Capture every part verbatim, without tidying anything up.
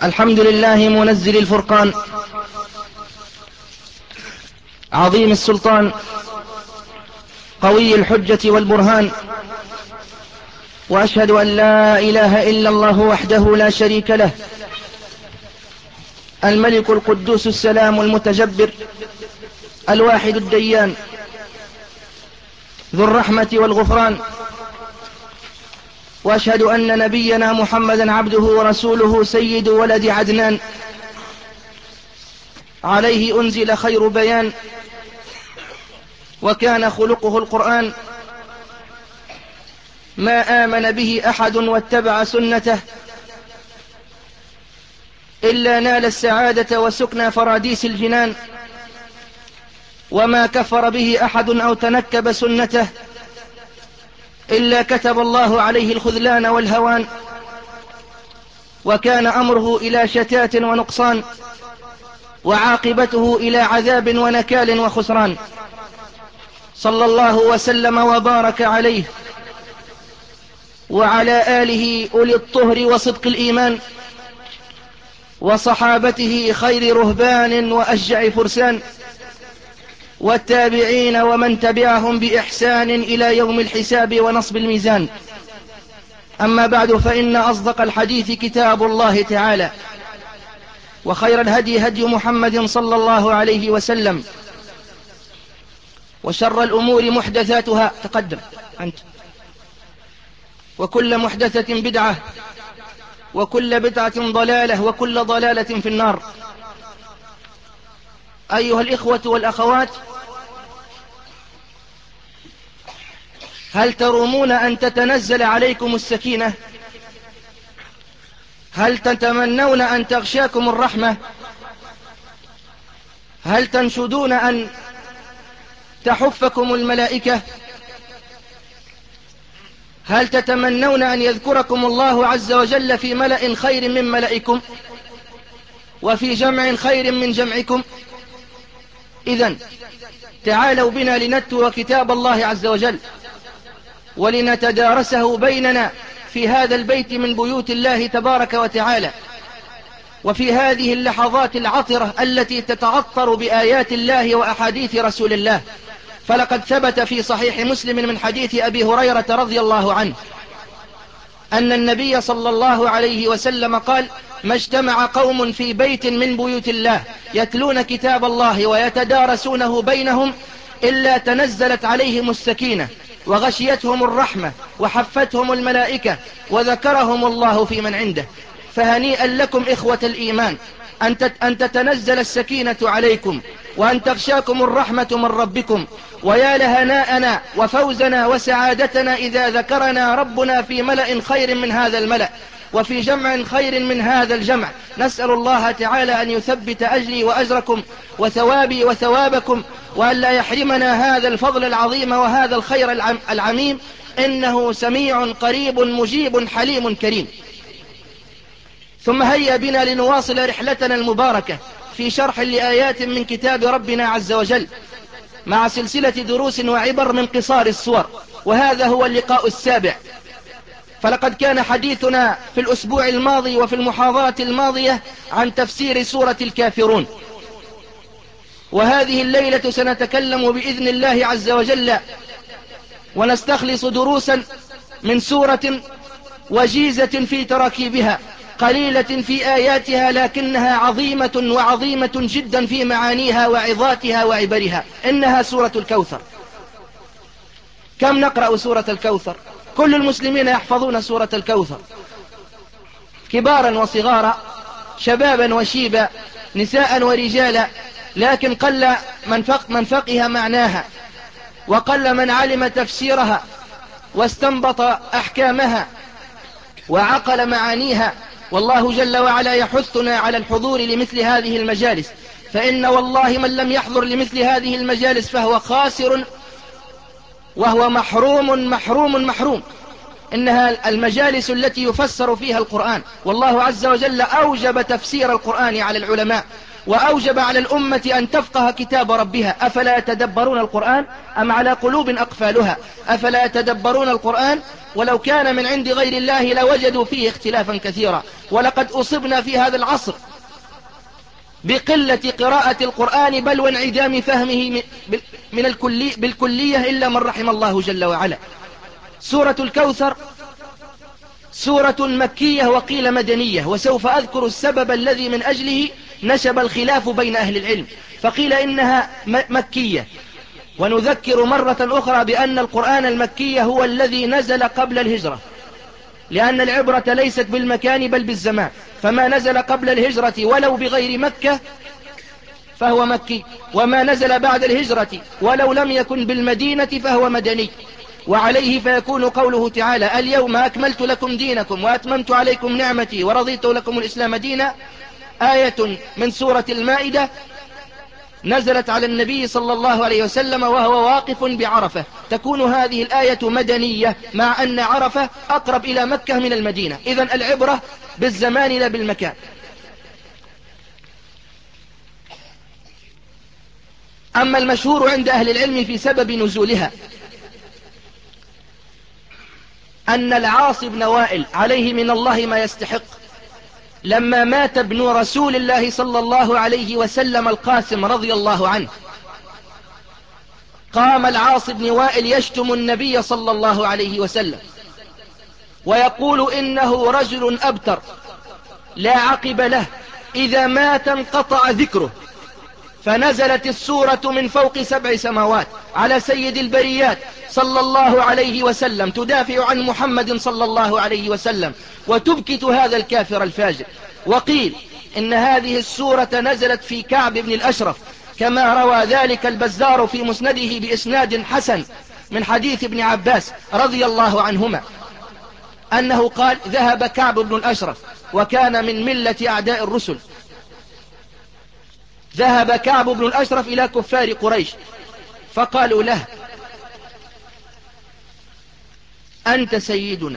الحمد لله منزل الفرقان، عظيم السلطان، قوي الحجة والبرهان، وأشهد أن لا إله إلا الله وحده لا شريك له، الملك القدوس السلام المتجبر، الواحد الديان، ذو الرحمة والغفران. وأشهد أن نبينا محمدا عبده ورسوله سيد ولد عدنان، عليه أنزل خير بيان، وكان خلقه القرآن، ما آمن به أحد واتبع سنته إلا نال السعادة وسكنى فراديس الجنان، وما كفر به أحد أو تنكب سنته إلا كتب الله عليه الخذلان والهوان، وكان أمره إلى شتات ونقصان، وعاقبته إلى عذاب ونكال وخسران. صلى الله وسلم وبارك عليه وعلى آله أولي الطهر وصدق الإيمان، وصحابته خير رهبان وأشجع فرسان، والتابعين ومن تبعهم بإحسان إلى يوم الحساب ونصب الميزان. أما بعد، فإن أصدق الحديث كتاب الله تعالى، وخير الهدي هدي محمد صلى الله عليه وسلم، وشر الأمور محدثاتها. تقدم أنت. وكل محدثة بدعة، وكل بدعة ضلالة، وكل ضلالة في النار. أيها الإخوة والأخوات، هل ترومون أن تتنزل عليكم السكينة؟ هل تتمنون أن تغشاكم الرحمة؟ هل تنشدون أن تحفكم الملائكة؟ هل تتمنون أن يذكركم الله عز وجل في ملأ خير من ملئكم، وفي جمع خير من جمعكم؟ إذن تعالوا بنا لنتلو كتاب الله عز وجل، ولنتدارسه بيننا في هذا البيت من بيوت الله تبارك وتعالى، وفي هذه اللحظات العطرة التي تتعطر بآيات الله وأحاديث رسول الله. فلقد ثبت في صحيح مسلم من حديث أبي هريرة رضي الله عنه أن النبي صلى الله عليه وسلم قال: ما اجتمع قوم في بيت من بيوت الله يتلون كتاب الله ويتدارسونه بينهم إلا تنزلت عليهم السكينة، وغشيتهم الرحمة، وحفتهم الملائكة، وذكرهم الله في من عنده. فهنيئا لكم إخوة الإيمان أن تتنزل السكينة عليكم، وأن تغشاكم الرحمة من ربكم. ويا لهناءنا وفوزنا وسعادتنا إذا ذكرنا ربنا في ملأ خير من هذا الملأ، وفي جمع خير من هذا الجمع. نسأل الله تعالى أن يثبت أجري وأجركم وثوابي وثوابكم، وأن لا يحرمنا هذا الفضل العظيم وهذا الخير العميم، إنه سميع قريب مجيب حليم كريم. ثم هيا بنا لنواصل رحلتنا المباركة في شرح لآيات من كتاب ربنا عز وجل، مع سلسلة دروس وعبر من قصار الصور، وهذا هو اللقاء السابع. فلقد كان حديثنا في الأسبوع الماضي وفي المحاضرة الماضية عن تفسير سورة الكافرون، وهذه الليلة سنتكلم بإذن الله عز وجل ونستخلص دروسا من سورة وجيزة في تراكيبها، قليلة في آياتها لكنها عظيمة وعظيمة جدا في معانيها وعظاتها وعبرها. إنها سورة الكوثر. كم نقرأ سورة الكوثر؟ كل المسلمين يحفظون سورة الكوثر، كبارا وصغارا، شبابا وشيبا، نساء ورجالا، لكن قل من فق من فقه معناها، وقل من علم تفسيرها واستنبط أحكامها وعقل معانيها. والله جل وعلا يحثنا على الحضور لمثل هذه المجالس، فإن والله من لم يحضر لمثل هذه المجالس فهو خاسر، وهو محروم محروم محروم. إنها المجالس التي يفسر فيها القرآن، والله عز وجل أوجب تفسير القرآن على العلماء، وأوجب على الأمة أن تفقه كتاب ربها. أفلا يتدبرون القرآن أم على قلوب أقفالها؟ أفلا يتدبرون القرآن ولو كان من عند غير الله لوجدوا فيه اختلافا كثيرا. ولقد أصبنا في هذا العصر بقلة قراءة القرآن بل وانعدام فهمه من الكلي بالكلية إلا من رحم الله جل وعلا. سورة الكوثر سورة مكية وقيل مدنية، وسوف أذكر السبب الذي من أجله نشب الخلاف بين أهل العلم، فقيل إنها مكية. ونذكر مرة أخرى بأن القرآن المكي هو الذي نزل قبل الهجرة، لأن العبرة ليست بالمكان بل بالزمان، فما نزل قبل الهجرة ولو بغير مكة فهو مكي، وما نزل بعد الهجرة ولو لم يكن بالمدينة فهو مدني. وعليه فيكون قوله تعالى: اليوم أكملت لكم دينكم وأتممت عليكم نعمتي ورضيت لكم الإسلام دينا، آية من سورة المائدة نزلت على النبي صلى الله عليه وسلم وهو واقف بعرفة. تكون هذه الآية مدنية مع أن عرفة أقرب إلى مكة من المدينة، إذن العبرة بالزمان لا بالمكان. أما المشهور عند أهل العلم في سبب نزولها أن العاص بن وائل عليه من الله ما يستحق، لما مات ابن رسول الله صلى الله عليه وسلم القاسم رضي الله عنه، قام العاص بن وائل يشتم النبي صلى الله عليه وسلم ويقول إنه رجل أبتر لا عقب له، إذا مات انقطع ذكره. فنزلت السورة من فوق سبع سماوات على سيد البريات صلى الله عليه وسلم تدافع عن محمد صلى الله عليه وسلم وتبكت هذا الكافر الفاجر. وقيل إن هذه السورة نزلت في كعب بن الأشرف، كما روى ذلك البزار في مسنده بإسناد حسن من حديث ابن عباس رضي الله عنهما أنه قال: ذهب كعب بن الأشرف وكان من ملة أعداء الرسل، ذهب كعب بن الأشرف إلى كفار قريش فقالوا له: أنت سيدنا،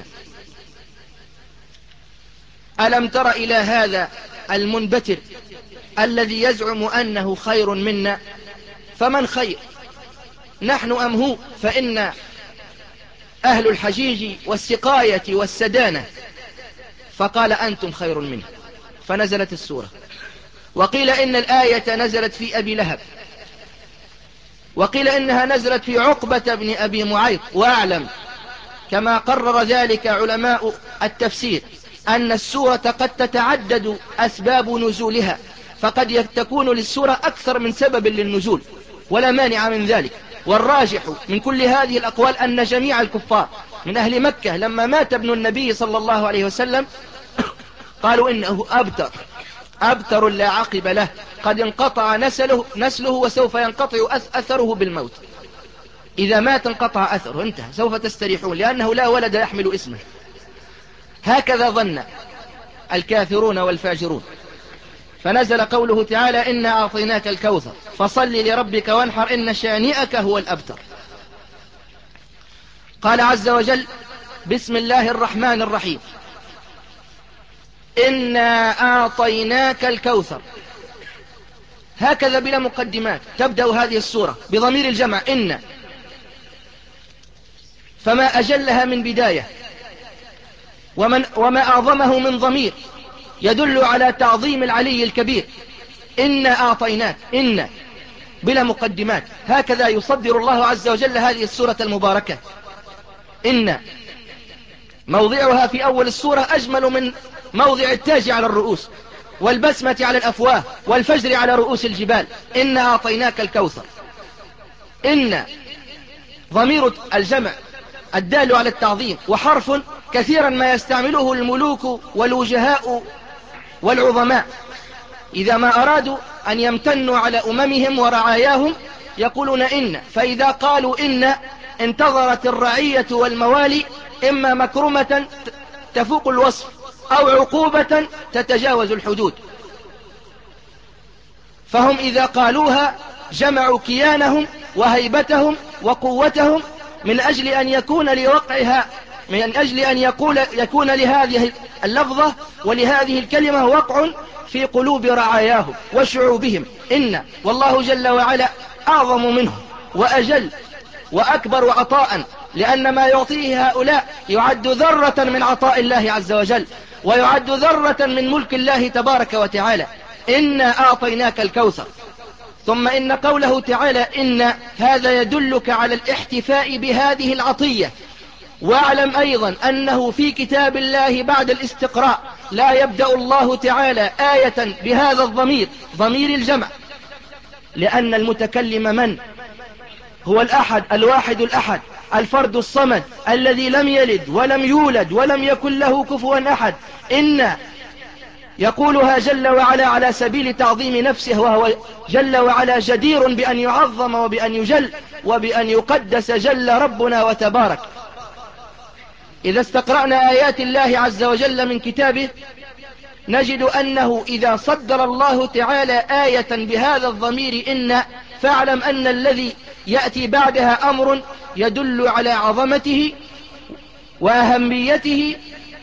ألم تر إلى هذا المنبتر الذي يزعم أنه خير منا؟ فمن خير، نحن أم هو؟ فإن أهل الحجيج والسقاية والسدانة. فقال: أنتم خير منه. فنزلت السورة. وقيل إن الآية نزلت في أبي لهب، وقيل إنها نزلت في عقبة بن أبي معيط. وأعلم كما قرر ذلك علماء التفسير أن السورة قد تتعدد أسباب نزولها، فقد تكون للسورة أكثر من سبب للنزول ولا مانع من ذلك. والراجح من كل هذه الأقوال أن جميع الكفار من أهل مكة لما مات ابن النبي صلى الله عليه وسلم قالوا إنه أبتر أبتر لا عقب له، قد انقطع نسله, نسله وسوف ينقطع أثره بالموت. إذا مات انقطع أثره، انتهى، سوف تستريحون لأنه لا ولد يحمل اسمه. هكذا ظن الكافرون والفاجرون. فنزل قوله تعالى: إنا أعطيناك الكوثر فصل لربك وانحر إن شانئك هو الأبتر. قال عز وجل: بسم الله الرحمن الرحيم، إنا أعطيناك الكوثر. هكذا بلا مقدمات تبدأ هذه السورة بضمير الجمع إن، فما أجلها من بداية ومن وما أعظمه من ضمير يدل على تعظيم العلي الكبير. إنا أعطيناك، إن بلا مقدمات. هكذا يصدر الله عز وجل هذه السورة المباركة. إن موضعها في أول السورة أجمل من موضع التاج على الرؤوس والبسمة على الأفواه والفجر على رؤوس الجبال. إنا أعطيناك الكوثر. إن ضمير الجمع الدال على التعظيم، وحرف كثيرا ما يستعمله الملوك والوجهاء والعظماء إذا ما أرادوا أن يمتنوا على أممهم ورعاياهم يقولون إن. فإذا قالوا إن انتظرت الرعية والموالي إما مكرمة تفوق الوصف أو عقوبة تتجاوز الحدود. فهم إذا قالوها جمعوا كيانهم وهيبتهم وقوتهم من أجل أن يكون لوقعها من أجل أن يقول يكون لهذه اللفظة ولهذه الكلمة وقع في قلوب رعاياهم وشعوبهم. إن والله جل وعلا أعظم منهم وأجل وأكبر عطاء، لأن ما يعطيه هؤلاء يعد ذرة من عطاء الله عز وجل، ويعد ذرة من ملك الله تبارك وتعالى. إنا أعطيناك الكوثر. ثم إن قوله تعالى إن هذا يدلك على الاحتفاء بهذه العطية. واعلم أيضا أنه في كتاب الله بعد الاستقراء لا يبدأ الله تعالى آية بهذا الضمير، ضمير الجمع، لأن المتكلم من هو الأحد الواحد الأحد الفرد الصمد الذي لم يلد ولم يولد ولم يكن له كفوا أحد. إن يقولها جل وعلا على سبيل تعظيم نفسه، وهو جل وعلا جدير بأن يعظم وبأن يجل وبأن يقدس جل ربنا وتبارك. إذا استقرأنا آيات الله عز وجل من كتابه نجد أنه إذا صدر الله تعالى آية بهذا الضمير إن، فاعلم أن الذي يأتي بعدها أمر يدل على عظمته وأهميته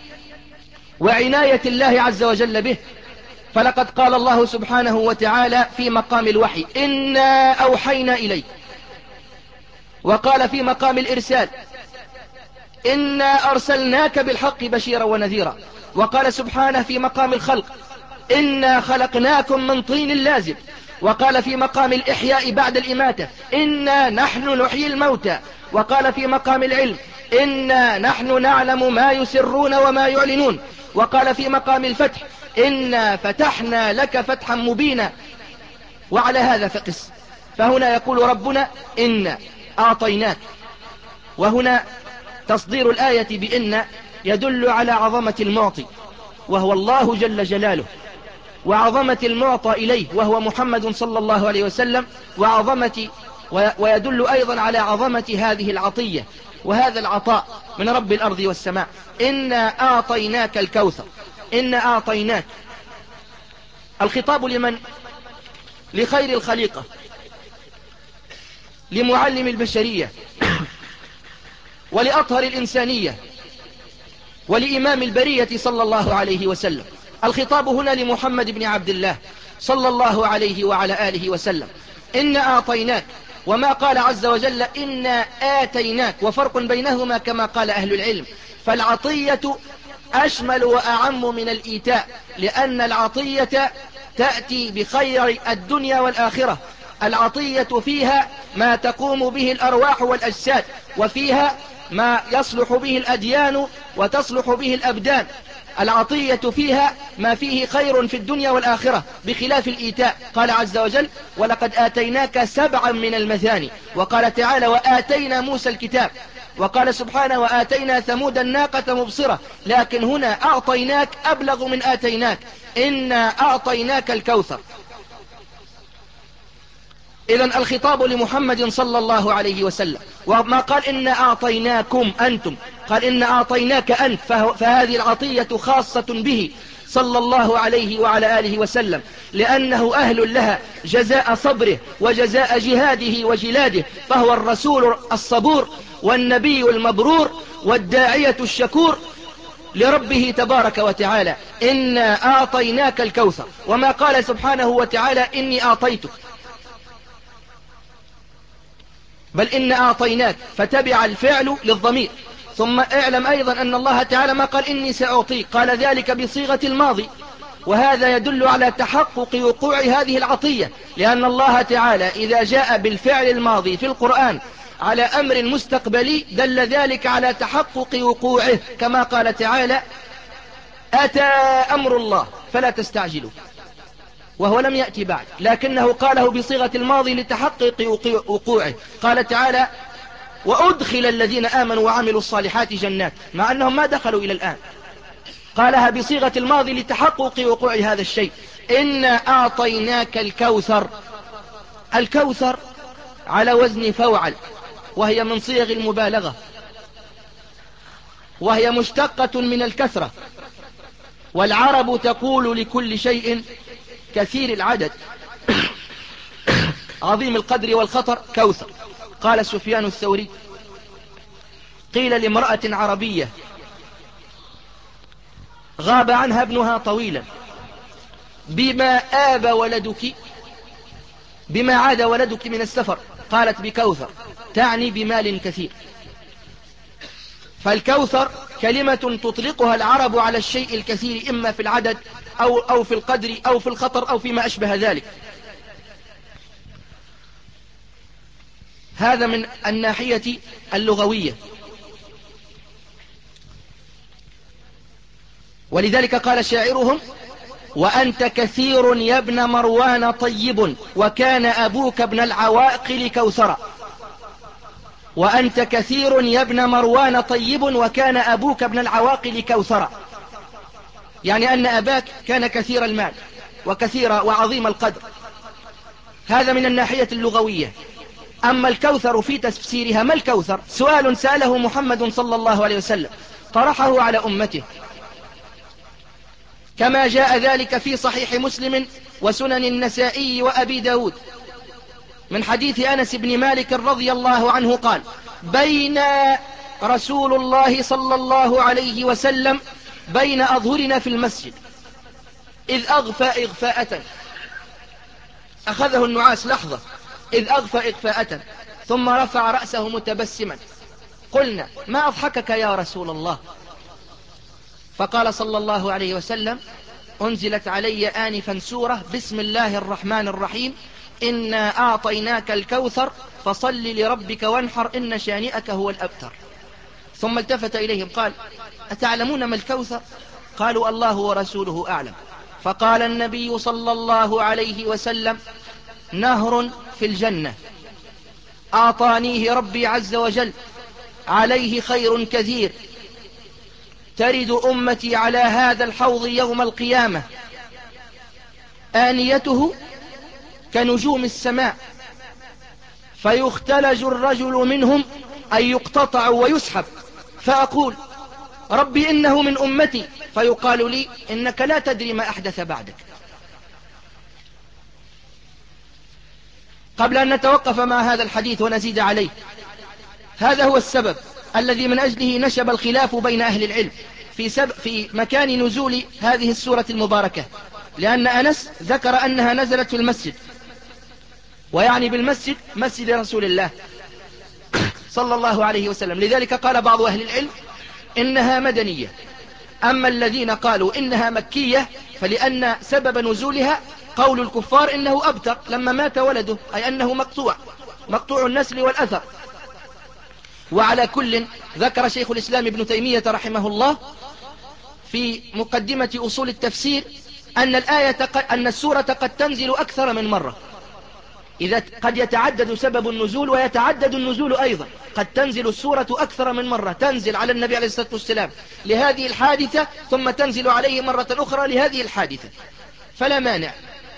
وعناية الله عز وجل به. فلقد قال الله سبحانه وتعالى في مقام الوحي إنا أوحينا إليك، وقال في مقام الإرسال إنا أرسلناك بالحق بشيرا ونذيرا، وقال سبحانه في مقام الخلق إنا خلقناكم من طين لازب، وقال في مقام الإحياء بعد الإماتة إنا نحن نحيي الموتى، وقال في مقام العلم إنا نحن نعلم ما يسرون وما يعلنون، وقال في مقام الفتح إنا فتحنا لك فتحا مبينا. وعلى هذا فقس. فهنا يقول ربنا إنا أعطيناك، وهنا تصدير الآية بإن يدل على عظمة المعطي وهو الله جل جلاله، وعظمة المعطى إليه وهو محمد صلى الله عليه وسلم، وعظمة ويدل أيضا على عظمة هذه العطية وهذا العطاء من رب الأرض والسماء. إنا أعطيناك الكوثر. إنا أعطيناك، الخطاب لمن؟ لخير الخليقة، لمعلم البشرية، ولأطهر الإنسانية، ولإمام البرية صلى الله عليه وسلم. الخطاب هنا لمحمد بن عبد الله صلى الله عليه وعلى آله وسلم. إنا أعطيناك، وما قال عز وجل إنا آتيناك، وفرق بينهما كما قال أهل العلم. فالعطية أشمل وأعم من الإيتاء، لأن العطية تأتي بخير الدنيا والآخرة. العطية فيها ما تقوم به الأرواح والأجساد، وفيها ما يصلح به الأديان وتصلح به الأبدان. العطية فيها ما فيه خير في الدنيا والآخرة بخلاف الإيتاء. قال عز وجل ولقد آتيناك سبعا من المثاني، وقال تعالى وآتينا موسى الكتاب، وقال سبحانه وآتينا ثمود الناقة مبصرة. لكن هنا أعطيناك أبلغ من آتيناك، إنا أعطيناك الكوثر. إذن الخطاب لمحمد صلى الله عليه وسلم، وما قال إنا أعطيناكم أنتم، قال إنا أعطيناك أنت، فهذه العطية خاصة به صلى الله عليه وعلى آله وسلم، لأنه أهل لها جزاء صبره وجزاء جهاده وجلاده، فهو الرسول الصبور والنبي المبرور والداعية الشكور لربه تبارك وتعالى. إنا أعطيناك الكوثر. وما قال سبحانه وتعالى إني أعطيتك، بل إن أعطيناك فتبع الفعل للضمير. ثم اعلم أيضا أن الله تعالى ما قال إني سأعطيك، قال ذلك بصيغة الماضي، وهذا يدل على تحقق وقوع هذه العطية، لأن الله تعالى إذا جاء بالفعل الماضي في القرآن على أمر مستقبلي دل ذلك على تحقق وقوعه، كما قال تعالى أتى أمر الله فلا تستعجلوا، وهو لم يأتي بعد، لكنه قاله بصيغة الماضي لتحقق وقوعه. قال تعالى وأدخل الذين آمنوا وعملوا الصالحات جنات، مع أنهم ما دخلوا إلى الآن، قالها بصيغة الماضي لتحقق وقوع هذا الشيء. إنا أعطيناك الكوثر. الكوثر على وزن فوعل، وهي من صيغ المبالغة، وهي مشتقة من الكثرة، والعرب تقول لكل شيء كثير العدد عظيم القدر والخطر كوثر. قال سفيان الثوري قيل لامرأة عربية غاب عنها ابنها طويلا: بما آب ولدك، بما عاد ولدك من السفر؟ قالت: بكوثر، تعني بمال كثير. فالكوثر كلمة تطلقها العرب على الشيء الكثير، إما في العدد أو, أو في القدر أو في الخطر أو فيما أشبه ذلك. هذا من الناحية اللغوية. ولذلك قال شاعرهم: وأنت كثير يا ابن مروان طيب، وكان أبوك ابن العواقل كوثرا. وأنت كثير يا ابن مروان طيب، وكان أبوك ابن العواقل كوثرا، يعني أن أباك كان كثير المال وكثير وعظيم القدر. هذا من الناحية اللغوية. أما الكوثر في تفسيرها: ما الكوثر؟ سؤال سأله محمد صلى الله عليه وسلم طرحه على أمته، كما جاء ذلك في صحيح مسلم وسنن النسائي وأبي داود من حديث أنس بن مالك رضي الله عنه قال: بين رسول الله صلى الله عليه وسلم بين أظهرنا في المسجد إذ أغفى إغفاءة، أخذه النعاس لحظة، إذ أغفى إغفاءة ثم رفع رأسه متبسما، قلنا: ما أضحكك يا رسول الله؟ فقال صلى الله عليه وسلم: أنزلت علي آنفا سورة بسم الله الرحمن الرحيم، إنا أعطيناك الكوثر فصل لربك وانحر إن شانئك هو الأبتر. ثم التفت إليهم قال: أتعلمون ما الكوثر؟ قالوا: الله ورسوله أعلم. فقال النبي صلى الله عليه وسلم: نهر في الجنة أعطانيه ربي عز وجل، عليه خير كثير، ترد أمتي على هذا الحوض يوم القيامة، آنيته كنجوم السماء، فيختلج الرجل منهم أن يقتطع ويسحب، فأقول: ربي إنه من أمتي، فيقال لي: إنك لا تدري ما أحدث بعدك. قبل أن نتوقف مع هذا الحديث ونزيد عليه، هذا هو السبب الذي من أجله نشب الخلاف بين أهل العلم في, سب في مكان نزول هذه السورة المباركة، لأن أنس ذكر أنها نزلت في المسجد، ويعني بالمسجد مسجد رسول الله صلى الله عليه وسلم. لذلك قال بعض أهل العلم إنها مدنية. أما الذين قالوا إنها مكية فلأن سبب نزولها قول الكفار إنه أبتر لما مات ولده، أي أنه مقطوع مقطوع النسل والأثر. وعلى كل، ذكر شيخ الإسلام ابن تيمية رحمه الله في مقدمة أصول التفسير أن الآية أن السورة قد تنزل أكثر من مرة، إذا قد يتعدد سبب النزول ويتعدد النزول أيضا، قد تنزل السورة أكثر من مرة، تنزل على النبي عليه الصلاة والسلام لهذه الحادثة ثم تنزل عليه مرة أخرى لهذه الحادثة، فلا مانع.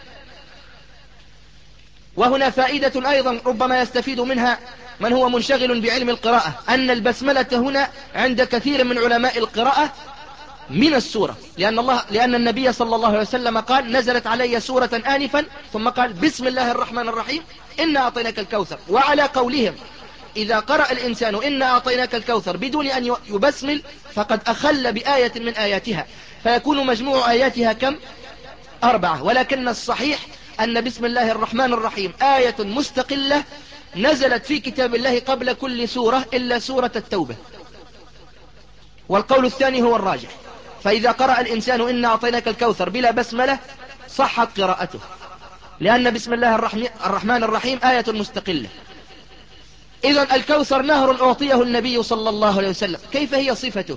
وهنا فائدة أيضا ربما يستفيد منها من هو منشغل بعلم القراءة، أن البسملة هنا عند كثير من علماء القراءة من السورة، لأن, الله لأن النبي صلى الله عليه وسلم قال: نزلت علي سورة آنفا، ثم قال: بسم الله الرحمن الرحيم إنا أعطيناك الكوثر. وعلى قولهم إذا قرأ الإنسان إنا أعطيناك الكوثر بدون أن يبسمل فقد أخل بآية من آياتها، فيكون مجموع آياتها كم؟ أربعة. ولكن الصحيح أن بسم الله الرحمن الرحيم آية مستقلة نزلت في كتاب الله قبل كل سورة إلا سورة التوبة، والقول الثاني هو الراجح. فإذا قرأ الإنسان إنا أعطيناك الكوثر بلا بسملة صحت قراءته، لأن بسم الله الرحمن الرحيم آية مستقلة. إذن الكوثر نهر أعطيه النبي صلى الله عليه وسلم، كيف هي صفته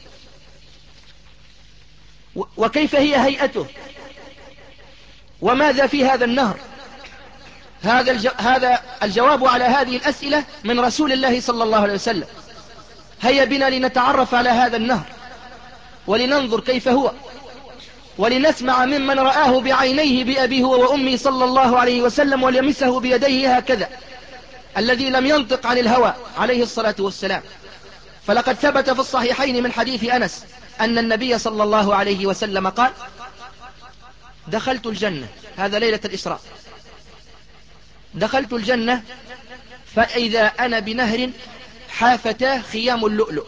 وكيف هي هيئته وماذا في هذا النهر؟ هذا الجو... هذا الجواب على هذه الأسئلة من رسول الله صلى الله عليه وسلم. هيا بنا لنتعرف على هذا النهر ولننظر كيف هو، ولنسمع ممن رآه بعينيه بأبيه وأمي صلى الله عليه وسلم وليمسه بيديه هكذا، الذي لم ينطق عن الهوى عليه الصلاة والسلام. فلقد ثبت في الصحيحين من حديث أنس أن النبي صلى الله عليه وسلم قال: دخلت الجنة، هذا ليلة الإسراء، دخلت الجنة فإذا أنا بنهر حافتاه خيام اللؤلؤ.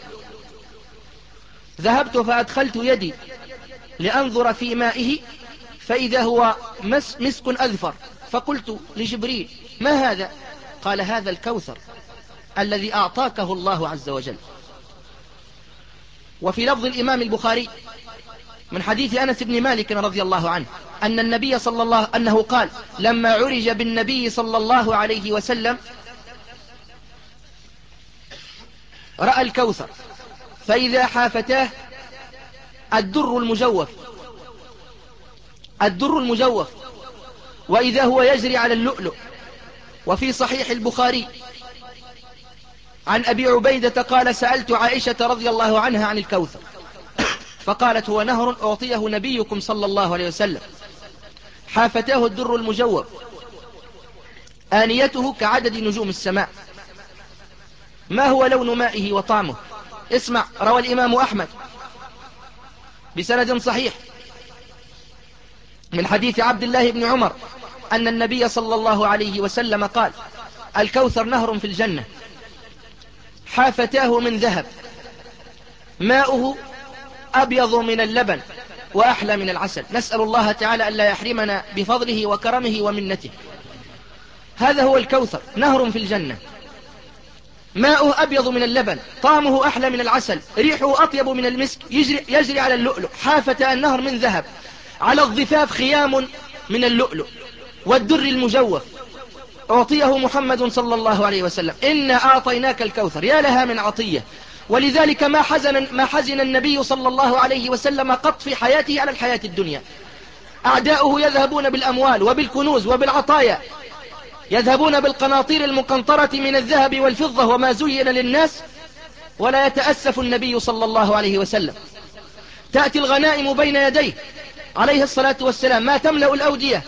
ذهبت فأدخلت يدي لأنظر في مائه فإذا هو مس مسك أذفر، فقلت لجبريل: ما هذا؟ قال: هذا الكوثر الذي أعطاكه الله عز وجل. وفي لفظ الإمام البخاري من حديث أنس بن مالك رضي الله عنه أن النبي صلى الله أنه قال: لما عرج بالنبي صلى الله عليه وسلم رأى الكوثر فإذا حافتاه الدر المجوف الدر المجوف وإذا هو يجري على اللؤلؤ. وفي صحيح البخاري عن أبي عبيدة قال: سألت عائشة رضي الله عنها عن الكوثر فقالت: هو نهر أعطيه نبيكم صلى الله عليه وسلم، حافتاه الدر المجوف، آنيته كعدد نجوم السماء. ما هو لون مائه وطعمه؟ اسمع، روى الإمام أحمد بسند صحيح من حديث عبد الله بن عمر أن النبي صلى الله عليه وسلم قال: الكوثر نهر في الجنة، حافتاه من ذهب، ماؤه أبيض من اللبن وأحلى من العسل. نسأل الله تعالى أن لا يحرمنا بفضله وكرمه ومنته. هذا هو الكوثر، نهر في الجنة، ماؤه أبيض من اللبن، طعمه أحلى من العسل، ريحه أطيب من المسك، يجري, يجري على اللؤلؤ. حافة النهر من ذهب، على الضفاف خيام من اللؤلؤ والدر المجوف، أعطيه محمد صلى الله عليه وسلم. إنا أعطيناك الكوثر. يا لها من عطية. ولذلك ما حزن, ما حزن النبي صلى الله عليه وسلم قط في حياته على الحياة الدنيا. أعداؤه يذهبون بالأموال وبالكنوز وبالعطايا، يذهبون بالقناطير المقنطرة من الذهب والفضة وما زين للناس، ولا يتأسف النبي صلى الله عليه وسلم. تأتي الغنائم بين يديه عليه الصلاة والسلام ما تملأ الأودية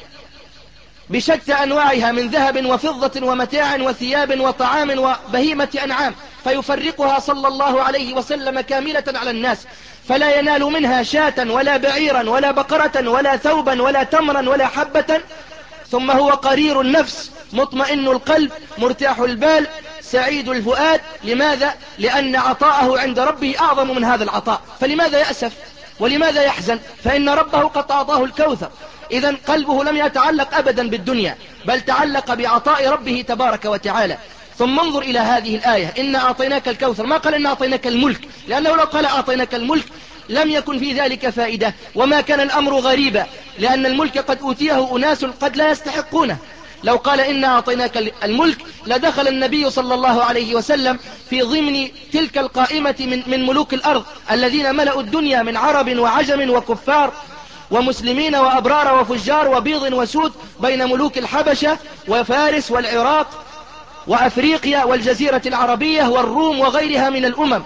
بشتى أنواعها من ذهب وفضة ومتاع وثياب وطعام وبهيمة أنعام، فيفرقها صلى الله عليه وسلم كاملة على الناس، فلا ينال منها شاة ولا بعيرا ولا بقرة ولا ثوبا ولا تمرا ولا حبة. ثم هو قرير النفس مطمئن القلب مرتاح البال سعيد الفؤاد. لماذا؟ لأن عطاءه عند ربه أعظم من هذا العطاء، فلماذا يأسف ولماذا يحزن؟ فإن ربه قد أعطاه الكوثر. إذن قلبه لم يتعلق أبدا بالدنيا، بل تعلق بعطاء ربه تبارك وتعالى. ثم انظر إلى هذه الآية: إنا أعطيناك الكوثر. ما قال إنا أعطيناك الملك، لأنه لو قال أعطيناك الملك لم يكن في ذلك فائدة، وما كان الأمر غريبا، لأن الملك قد أوتيه أناس قد لا يستحقونه. لو قال إنا أعطيناك الملك لدخل النبي صلى الله عليه وسلم في ضمن تلك القائمة من, من ملوك الأرض الذين ملأوا الدنيا من عرب وعجم وكفار ومسلمين وأبرار وفجار وبيض وسود، بين ملوك الحبشة وفارس والعراق وأفريقيا والجزيرة العربية والروم وغيرها من الأمم،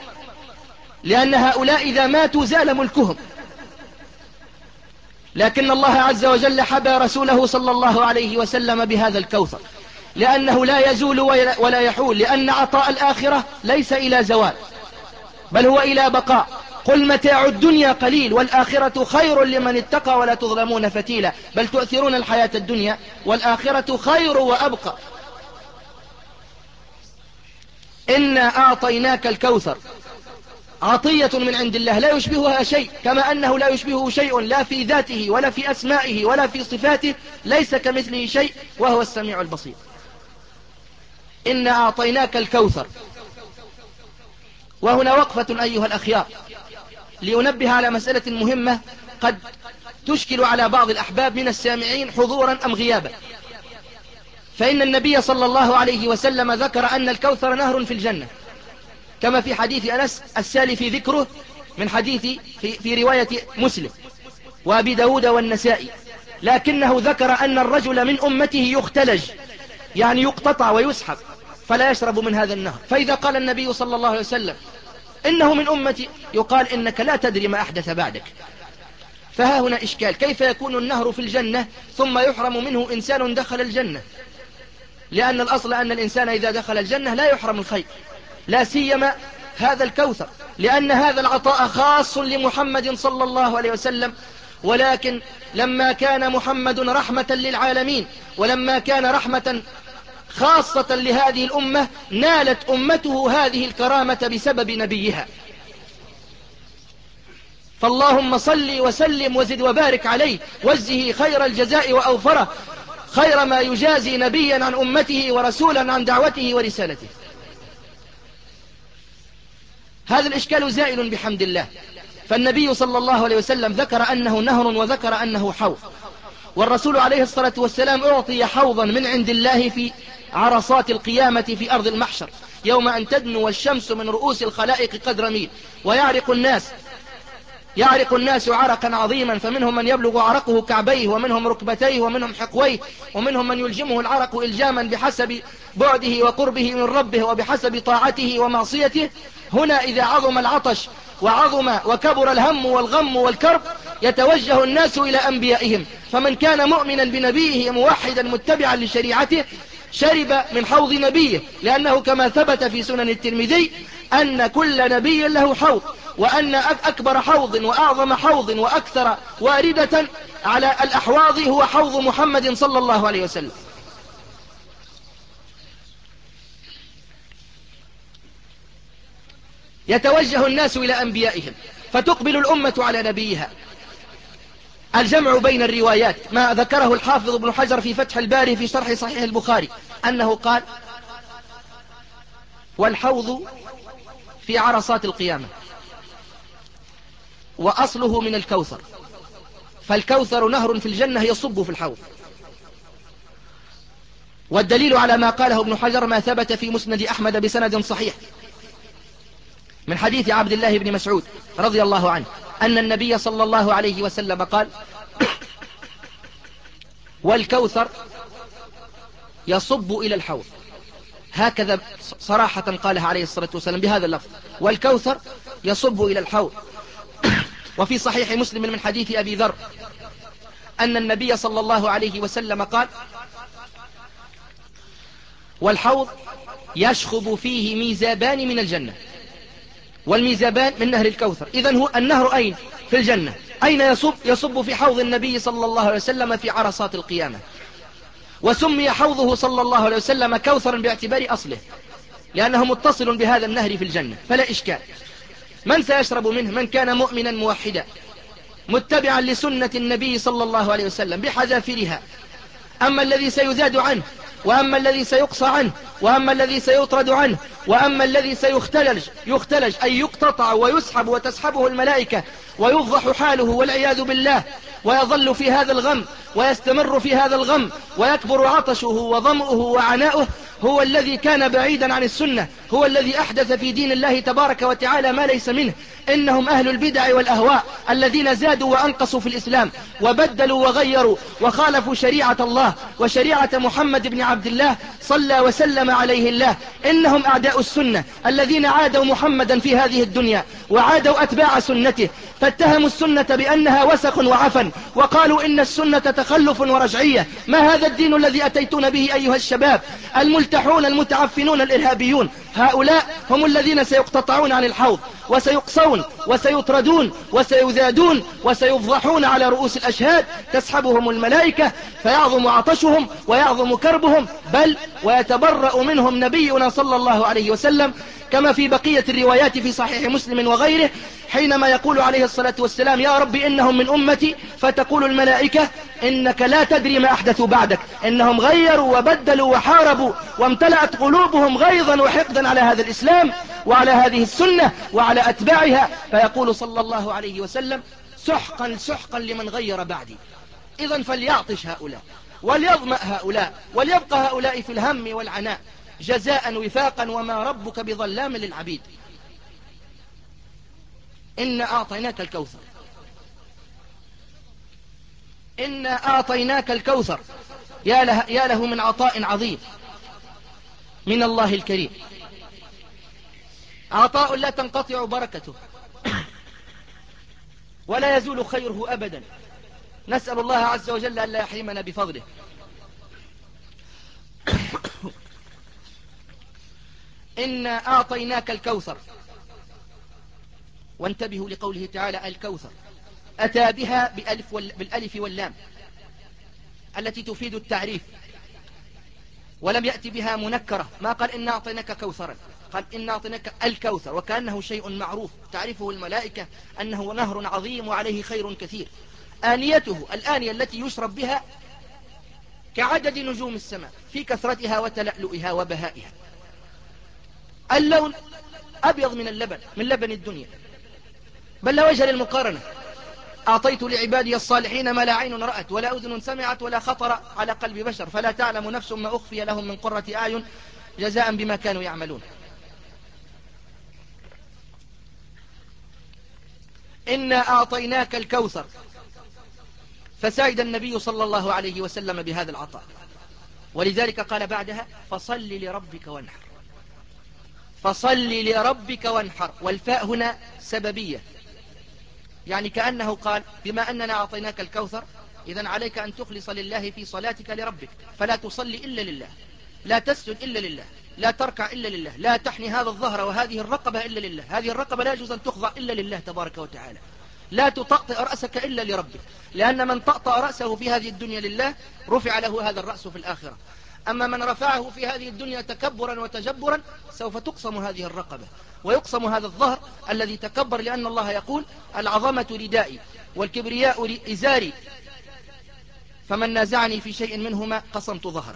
لأن هؤلاء إذا ماتوا زال ملكهم. لكن الله عز وجل حبى رسوله صلى الله عليه وسلم بهذا الكوثر، لأنه لا يزول ولا يحول، لأن عطاء الآخرة ليس إلى زوال بل هو إلى بقاء. قل متاع الدنيا قليل والآخرة خير لمن اتقى ولا تظلمون فتيلا، بل تؤثرون الحياة الدنيا والآخرة خير وأبقى. إنا أعطيناك الكوثر، عطية من عند الله لا يشبهها شيء، كما أنه لا يشبهه شيء لا في ذاته ولا في أسمائه ولا في صفاته، ليس كمثله شيء وهو السميع البصير. إنا أعطيناك الكوثر. وهنا وقفة أيها الأخيار لأنبه على مسألة مهمة قد تشكل على بعض الأحباب من السامعين حضورا أم غيابا. فإن النبي صلى الله عليه وسلم ذكر أن الكوثر نهر في الجنة، كما في حديث أنس السالي في ذكره من حديث في, في رواية مسلم وأبي داود والنسائي، لكنه ذكر أن الرجل من أمته يختلج، يعني يقتطع ويسحب فلا يشرب من هذا النهر. فإذا قال النبي صلى الله عليه وسلم إنه من أمتي، يقال إنك لا تدري ما أحدث بعدك. فها هنا إشكال: كيف يكون النهر في الجنة ثم يحرم منه إنسان دخل الجنة؟ لأن الأصل أن الإنسان إذا دخل الجنة لا يحرم الخير، لا سيما هذا الكوثر، لأن هذا العطاء خاص لمحمد صلى الله عليه وسلم. ولكن لما كان محمد رحمة للعالمين، ولما كان رحمة خاصة لهذه الأمة، نالت أمته هذه الكرامة بسبب نبيها. فاللهم صل وسلم وزد وبارك عليه، وجزه خير الجزاء وأوفره، خير ما يجازي نبيا عن أمته ورسولا عن دعوته ورسالته. هذا الإشكال زائل بحمد الله. فالنبي صلى الله عليه وسلم ذكر أنه نهر وذكر أنه حوض، والرسول عليه الصلاة والسلام أعطي حوضا من عند الله في عرصات القيامة في أرض المحشر، يوم أن تدنو الشمس من رؤوس الخلائق قدر ميل، ويعرق الناس يعرق الناس عرقا عظيما، فمنهم من يبلغ عرقه كعبيه، ومنهم ركبتيه، ومنهم حقويه، ومنهم من يلجمه العرق إلجاما بحسب بعده وقربه من ربه وبحسب طاعته ومعصيته. هنا إذا عظم العطش وعظم وكبر الهم والغم والكرب، يتوجه الناس إلى أنبيائهم، فمن كان مؤمنا بنبيه موحدا متبعا لشريعته شرب من حوض نبيه، لأنه كما ثبت في سنن الترمذي أن كل نبي له حوض، وأن أكبر حوض وأعظم حوض وأكثر واردة على الأحواض هو حوض محمد صلى الله عليه وسلم. يتوجه الناس إلى أنبيائهم، فتقبل الأمة على نبيها. الجمع بين الروايات ما ذكره الحافظ ابن حجر في فتح الباري في شرح صحيح البخاري، أنه قال: والحوض في عرصات القيامة، وأصله من الكوثر، فالكوثر نهر في الجنة يصب في الحوض. والدليل على ما قاله ابن حجر ما ثبت في مسند أحمد بسند صحيح من حديث عبد الله بن مسعود رضي الله عنه أن النبي صلى الله عليه وسلم قال: والكوثر يصب إلى الحوض. هكذا صراحة قالها عليه الصلاة والسلام بهذا اللفظ: والكوثر يصب إلى الحوض. وفي صحيح مسلم من حديث أبي ذر أن النبي صلى الله عليه وسلم قال: والحوض يشخب فيه ميزابان من الجنة. والميزابان من نهر الكوثر. إذن هو النهر أين؟ في الجنة. أين يصب؟ يصب في حوض النبي صلى الله عليه وسلم في عرصات القيامة. وسمي حوضه صلى الله عليه وسلم كوثرا باعتبار أصله، لأنه متصل بهذا النهر في الجنة، فلا إشكال. من سيشرب منه؟ من كان مؤمنا موحدا متبعا لسنة النبي صلى الله عليه وسلم بحذافيرها. أما الذي سيزاد عنه، وأما الذي سيقصى عنه، وأما الذي سيطرد عنه، وأما الذي سيختلج يختلج أي يقتطع ويسحب وتسحبه الملائكة ويفضح حاله والعياذ بالله، ويظل في هذا الغم ويستمر في هذا الغم ويكبر عطشه وظمؤه وعناؤه، هو الذي كان بعيدا عن السنة، هو الذي أحدث في دين الله تبارك وتعالى ما ليس منه. إنهم أهل البدع والأهواء الذين زادوا وأنقصوا في الإسلام وبدلوا وغيروا وخالفوا شريعة الله وشريعة محمد بن عبد الله صلى وسلم عليه الله. إنهم أعداء السنة الذين عادوا محمدا في هذه الدنيا وعادوا أتباع سنته، فاتهموا السنة بأنها وسخ وعفن، وقالوا إن السنة تخلف ورجعية. ما هذا الدين الذي أتيتون به أيها الشباب الملتحون المتعفنون الإرهابيون؟ هؤلاء هم الذين سيقتطعون عن الحوض وسيقصون وسيطردون وسيذادون وسيفضحون على رؤوس الأشهاد، تسحبهم الملائكة فيعظم عطشهم ويعظم كربهم، بل ويتبرأ منهم نبينا صلى الله عليه وسلم، كما في بقية الروايات في صحيح مسلم وغيره، حينما يقول عليه الصلاة والسلام: يا رب إنهم من أمتي، فتقول الملائكة: إنك لا تدري ما أحدثوا بعدك، إنهم غيروا وبدلوا وحاربوا وامتلأت قلوبهم غيظا وحقدا على هذا الإسلام وعلى هذه السنة وعلى أتباعها. فيقول صلى الله عليه وسلم: سحقا سحقا لمن غير بعدي. إذن فليعطش هؤلاء وليظمأ هؤلاء وليبقى هؤلاء في الهم والعناء جزاء وفاقا، وما ربك بظلام للعبيد. إنا أعطيناك الكوثر، إنا أعطيناك الكوثر. يا له, يا له من عطاء عظيم من الله الكريم، عطاء لا تنقطع بركته ولا يزول خيره أبدا. نسأل الله عز وجل أن لا يحرمنا بفضله. إنا أعطيناك الكوثر. وانتبهوا لقوله تعالى الكوثر، أتى بها بالألف, وال... بالألف واللام التي تفيد التعريف، ولم يأتي بها منكرة، ما قال إنا أعطيناك كوثرا، قال إنا أعطيناك الكوثر، وكأنه شيء معروف تعرفه الملائكة أنه نهر عظيم وعليه خير كثير. آنيته الآنية التي يشرب بها كعدد نجوم السماء في كثرتها وتلألؤها وبهائها. اللون أبيض من اللبن، من لبن الدنيا، بل لا وجه للمقارنة. أعطيت لعبادي الصالحين ما لا عين رأت ولا أذن سمعت ولا خطر على قلب بشر، فلا تعلم نفس ما أخفي لهم من قرة أعين جزاء بما كانوا يعملون. إنا أعطيناك الكوثر، فسعد النبي صلى الله عليه وسلم بهذا العطاء، ولذلك قال بعدها فصل لربك وانحر. فصل لربك وانحر، والفاء هنا سببية، يعني كأنه قال بما أننا أعطيناك الكوثر إذن عليك أن تخلص لله في صلاتك لربك، فلا تصلي إلا لله، لا تسجد إلا لله، لا تركع إلا لله، لا تحني هذا الظهر وهذه الرقبة إلا لله، هذه الرقبة لا يجوز أن تخضع إلا لله تبارك وتعالى، لا تطأطئ رأسك إلا لربك، لأن من طأطأ رأسه في هذه الدنيا لله رفع له هذا الرأس في الآخرة. أما من رفعه في هذه الدنيا تكبرا وتجبرا سوف تقسم هذه الرقبة ويقسم هذا الظهر الذي تكبر، لأن الله يقول العظمة ردائي والكبرياء إزاري، فمن نازعني في شيء منهما قسمت ظهره.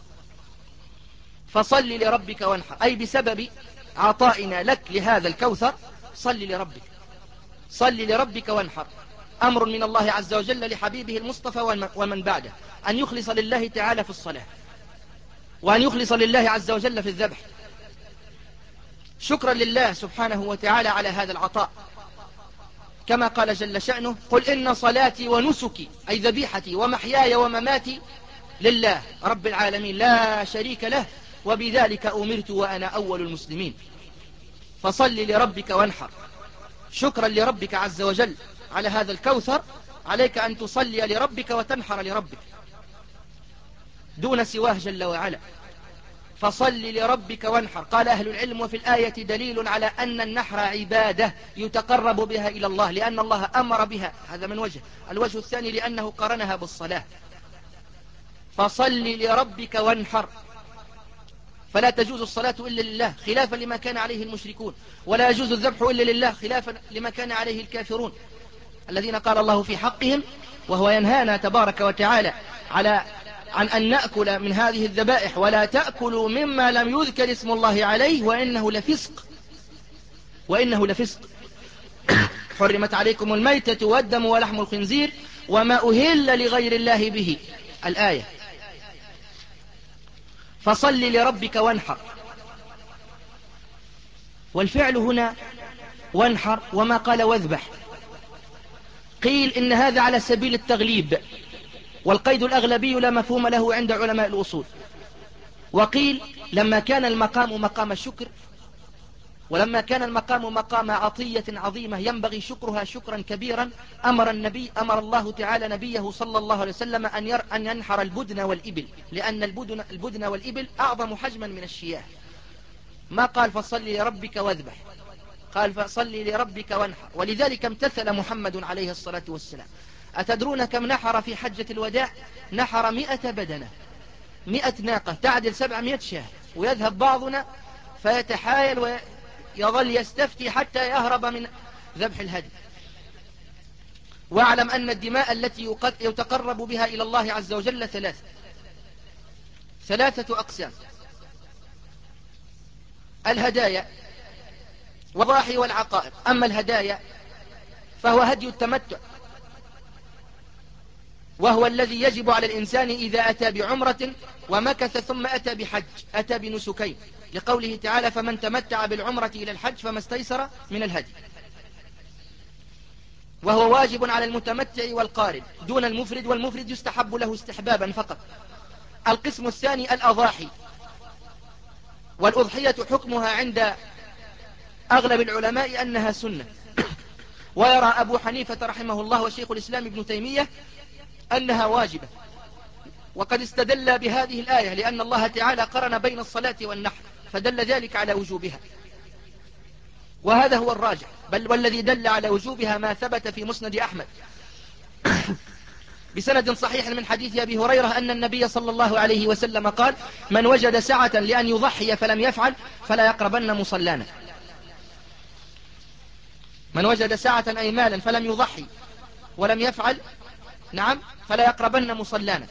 فصل لربك وانحر، أي بسبب عطائنا لك لهذا الكوثر صل لربك، صل لربك وانحر. أمر من الله عز وجل لحبيبه المصطفى ومن بعده أن يخلص لله تعالى في الصلاة، وأن يخلص لله عز وجل في الذبح، شكرا لله سبحانه وتعالى على هذا العطاء، كما قال جل شأنه قل إن صلاتي ونسكي أي ذبيحتي ومحياي ومماتي لله رب العالمين لا شريك له وبذلك أمرت وأنا أول المسلمين. فصل لربك وانحر، شكرا لربك عز وجل على هذا الكوثر عليك أن تصلي لربك وتنحر لربك دون سواه جل وعلا. فصل لربك وانحر. قال أهل العلم وفي الآية دليل على أن النحر عبادة يتقرب بها إلى الله، لأن الله أمر بها، هذا من وجه. الوجه الثاني لأنه قرنها بالصلاة. فصل لربك وانحر، فلا تجوز الصلاة إلا لله خلافا لما كان عليه المشركون، ولا يجوز الذبح إلا لله خلافا لما كان عليه الكافرون الذين قال الله في حقهم، وهو ينهانا تبارك وتعالى على عن أن نأكل من هذه الذبائح ولا تأكلوا مما لم يذكر اسم الله عليه وإنه لفسق، وإنه لفسق. حرمت عليكم الميتة والدم ولحم الخنزير وما أهل لغير الله به، الآية. فصل لربك وانحر، والفعل هنا وانحر، وما قال واذبح. قيل إن هذا على سبيل التغليب، والقيد الأغلبي لا مفهوم له عند علماء الأصول. وقيل لما كان المقام مقام الشكر، ولما كان المقام مقام عطية عظيمة ينبغي شكرها شكرا كبيرا، أمر النبي أمر الله تعالى نبيه صلى الله عليه وسلم أن ير أن ينحر البدن والإبل، لأن البدن, البدن والإبل أعظم حجما من الشياه. ما قال فصل لربك واذبح، قال فصل لربك وانحر. ولذلك امتثل محمد عليه الصلاة والسلام. أتدرون كم نحر في حجة الوداع؟ نحر مئة بدنة، مئة ناقة تعدل سبعمائة شاه، ويذهب بعضنا فيتحايل ويظل يستفتي حتى يهرب من ذبح الهدي. واعلم أن الدماء التي يتقرب بها إلى الله عز وجل ثلاثة ثلاثة أقسام: الهدايا والضاحي والعقائق. أما الهدايا فهو هدي التمتع، وهو الذي يجب على الإنسان إذا أتى بعمرة ومكث ثم أتى بحج، أتى بنسكين، لقوله تعالى فمن تمتع بالعمرة إلى الحج فما استيسر من الهدي، وهو واجب على المتمتع والقارن دون المفرد، والمفرد يستحب له استحبابا فقط. القسم الثاني الأضاحي، والأضحية حكمها عند أغلب العلماء أنها سنة، ويرى أبو حنيفة رحمه الله وشيخ الإسلام ابن تيمية أنها واجبة، وقد استدل بهذه الآية لأن الله تعالى قرن بين الصلاة والنحر فدل ذلك على وجوبها، وهذا هو الراجح. بل والذي دل على وجوبها ما ثبت في مسند أحمد بسند صحيح من حديث أبي هريرة أن النبي صلى الله عليه وسلم قال: من وجد سعة لأن يضحي فلم يفعل فلا يقربن مصلانا. من وجد سعة أي مالا فلم يضحي ولم يفعل، نعم، فلا يقربن مصلانا.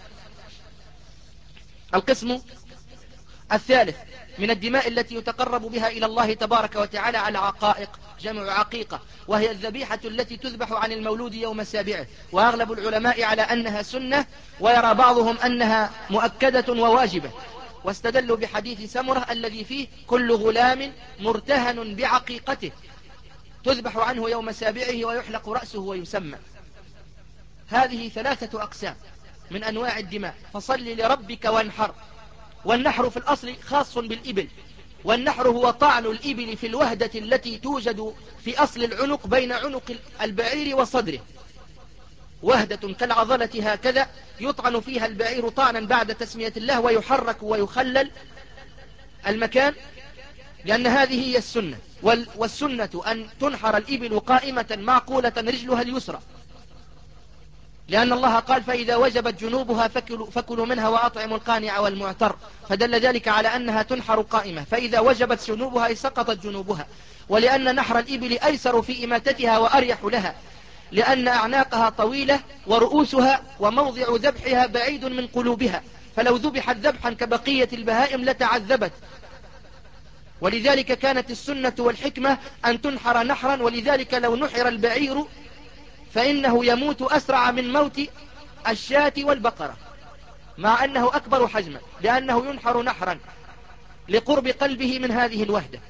القسم الثالث من الدماء التي يتقرب بها إلى الله تبارك وتعالى على عقائق، جمع عقيقة، وهي الذبيحة التي تذبح عن المولود يوم سابعه، وأغلب العلماء على أنها سنة، ويرى بعضهم أنها مؤكدة وواجبة، واستدلوا بحديث سمرة الذي فيه: كل غلام مرتهن بعقيقته تذبح عنه يوم سابعه ويحلق رأسه ويسمى. هذه ثلاثة أقسام من أنواع الدماء. فصل لربك وانحر. والنحر في الأصل خاص بالإبل، والنحر هو طعن الإبل في الوهدة التي توجد في أصل العنق بين عنق البعير وصدره، وهدة كالعضلة هكذا يطعن فيها البعير طعنا بعد تسمية الله، ويحرك ويخلل المكان، لأن هذه هي السنة. والسنة أن تنحر الإبل قائمة معقولة رجلها اليسرى، لأن الله قال: فإذا وجبت جنوبها فكلوا, فكلوا منها وأطعموا القانع والمعتر، فدل ذلك على أنها تنحر قائمة. فإذا وجبت جنوبها سقطت جنوبها. ولأن نحر الإبل أيسر في إماتتها وأريح لها، لأن أعناقها طويلة ورؤوسها وموضع ذبحها بعيد من قلوبها، فلو ذبحت ذبحا كبقية البهائم لتعذبت. ولذلك كانت السنة والحكمة أن تنحر نحرا. ولذلك لو نحر البعير فإنه يموت أسرع من موت الشاة والبقرة، مع أنه أكبر حجما، لأنه ينحر نحرا لقرب قلبه من هذه الوحدة.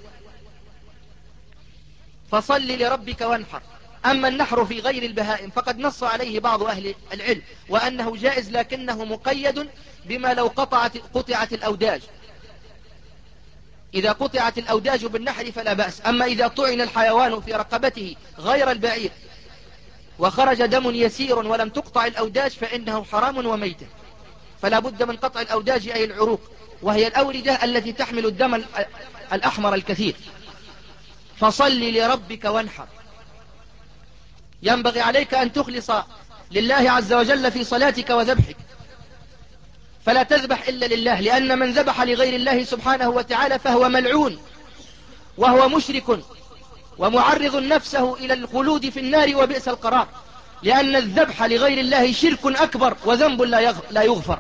فصل لربك وانحر. أما النحر في غير البهائم فقد نص عليه بعض أهل العلم وأنه جائز، لكنه مقيد بما لو قطعت, قطعت الأوداج. إذا قطعت الأوداج بالنحر فلا بأس. أما إذا طعن الحيوان في رقبته غير البعير وخرج دم يسير ولم تقطع الأوداج فإنه حرام وميتة. فلا بد من قطع الأوداج أي العروق، وهي الأوردة التي تحمل الدم الأحمر الكثير. فصل لربك وانحر. ينبغي عليك أن تخلص لله عز وجل في صلاتك وذبحك، فلا تذبح إلا لله، لأن من ذبح لغير الله سبحانه وتعالى فهو ملعون وهو مشرك ومعرض نفسه إلى الخلود في النار وبئس القرار، لأن الذبح لغير الله شرك أكبر وذنب لا يغفر.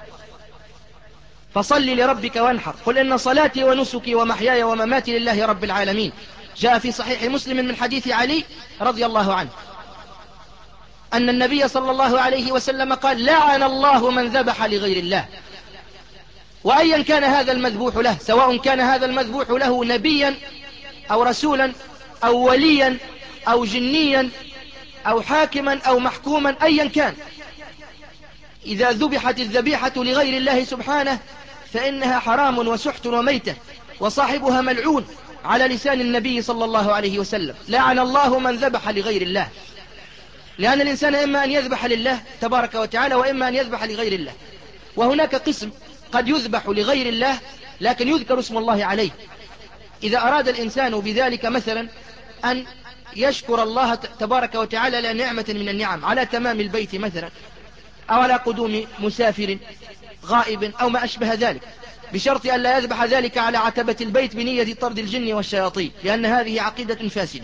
فصل لربك وانحر. قل إن صلاتي ونسكي ومحياي ومماتي لله رب العالمين. جاء في صحيح مسلم من حديث علي رضي الله عنه أن النبي صلى الله عليه وسلم قال: لعن الله من ذبح لغير الله. وأيا كان هذا المذبوح له، سواء كان هذا المذبوح له نبيا أو رسولا أو وليا أو جنيا أو حاكما أو محكوما، أيا كان، إذا ذبحت الذبيحة لغير الله سبحانه فإنها حرام وسحت وميتة، وصاحبها ملعون على لسان النبي صلى الله عليه وسلم. لعن الله من ذبح لغير الله، لأن الإنسان إما أن يذبح لله تبارك وتعالى وإما أن يذبح لغير الله. وهناك قسم قد يذبح لغير الله لكن يذكر اسم الله عليه. إذا أراد الإنسان بذلك مثلا أن يشكر الله تبارك وتعالى على نعمة من النعم، على تمام البيت مثلا، أو على قدوم مسافر غائب أو ما أشبه ذلك، بشرط أن لا يذبح ذلك على عتبة البيت بنية طرد الجن والشياطين، لأن هذه عقيدة فاسدة.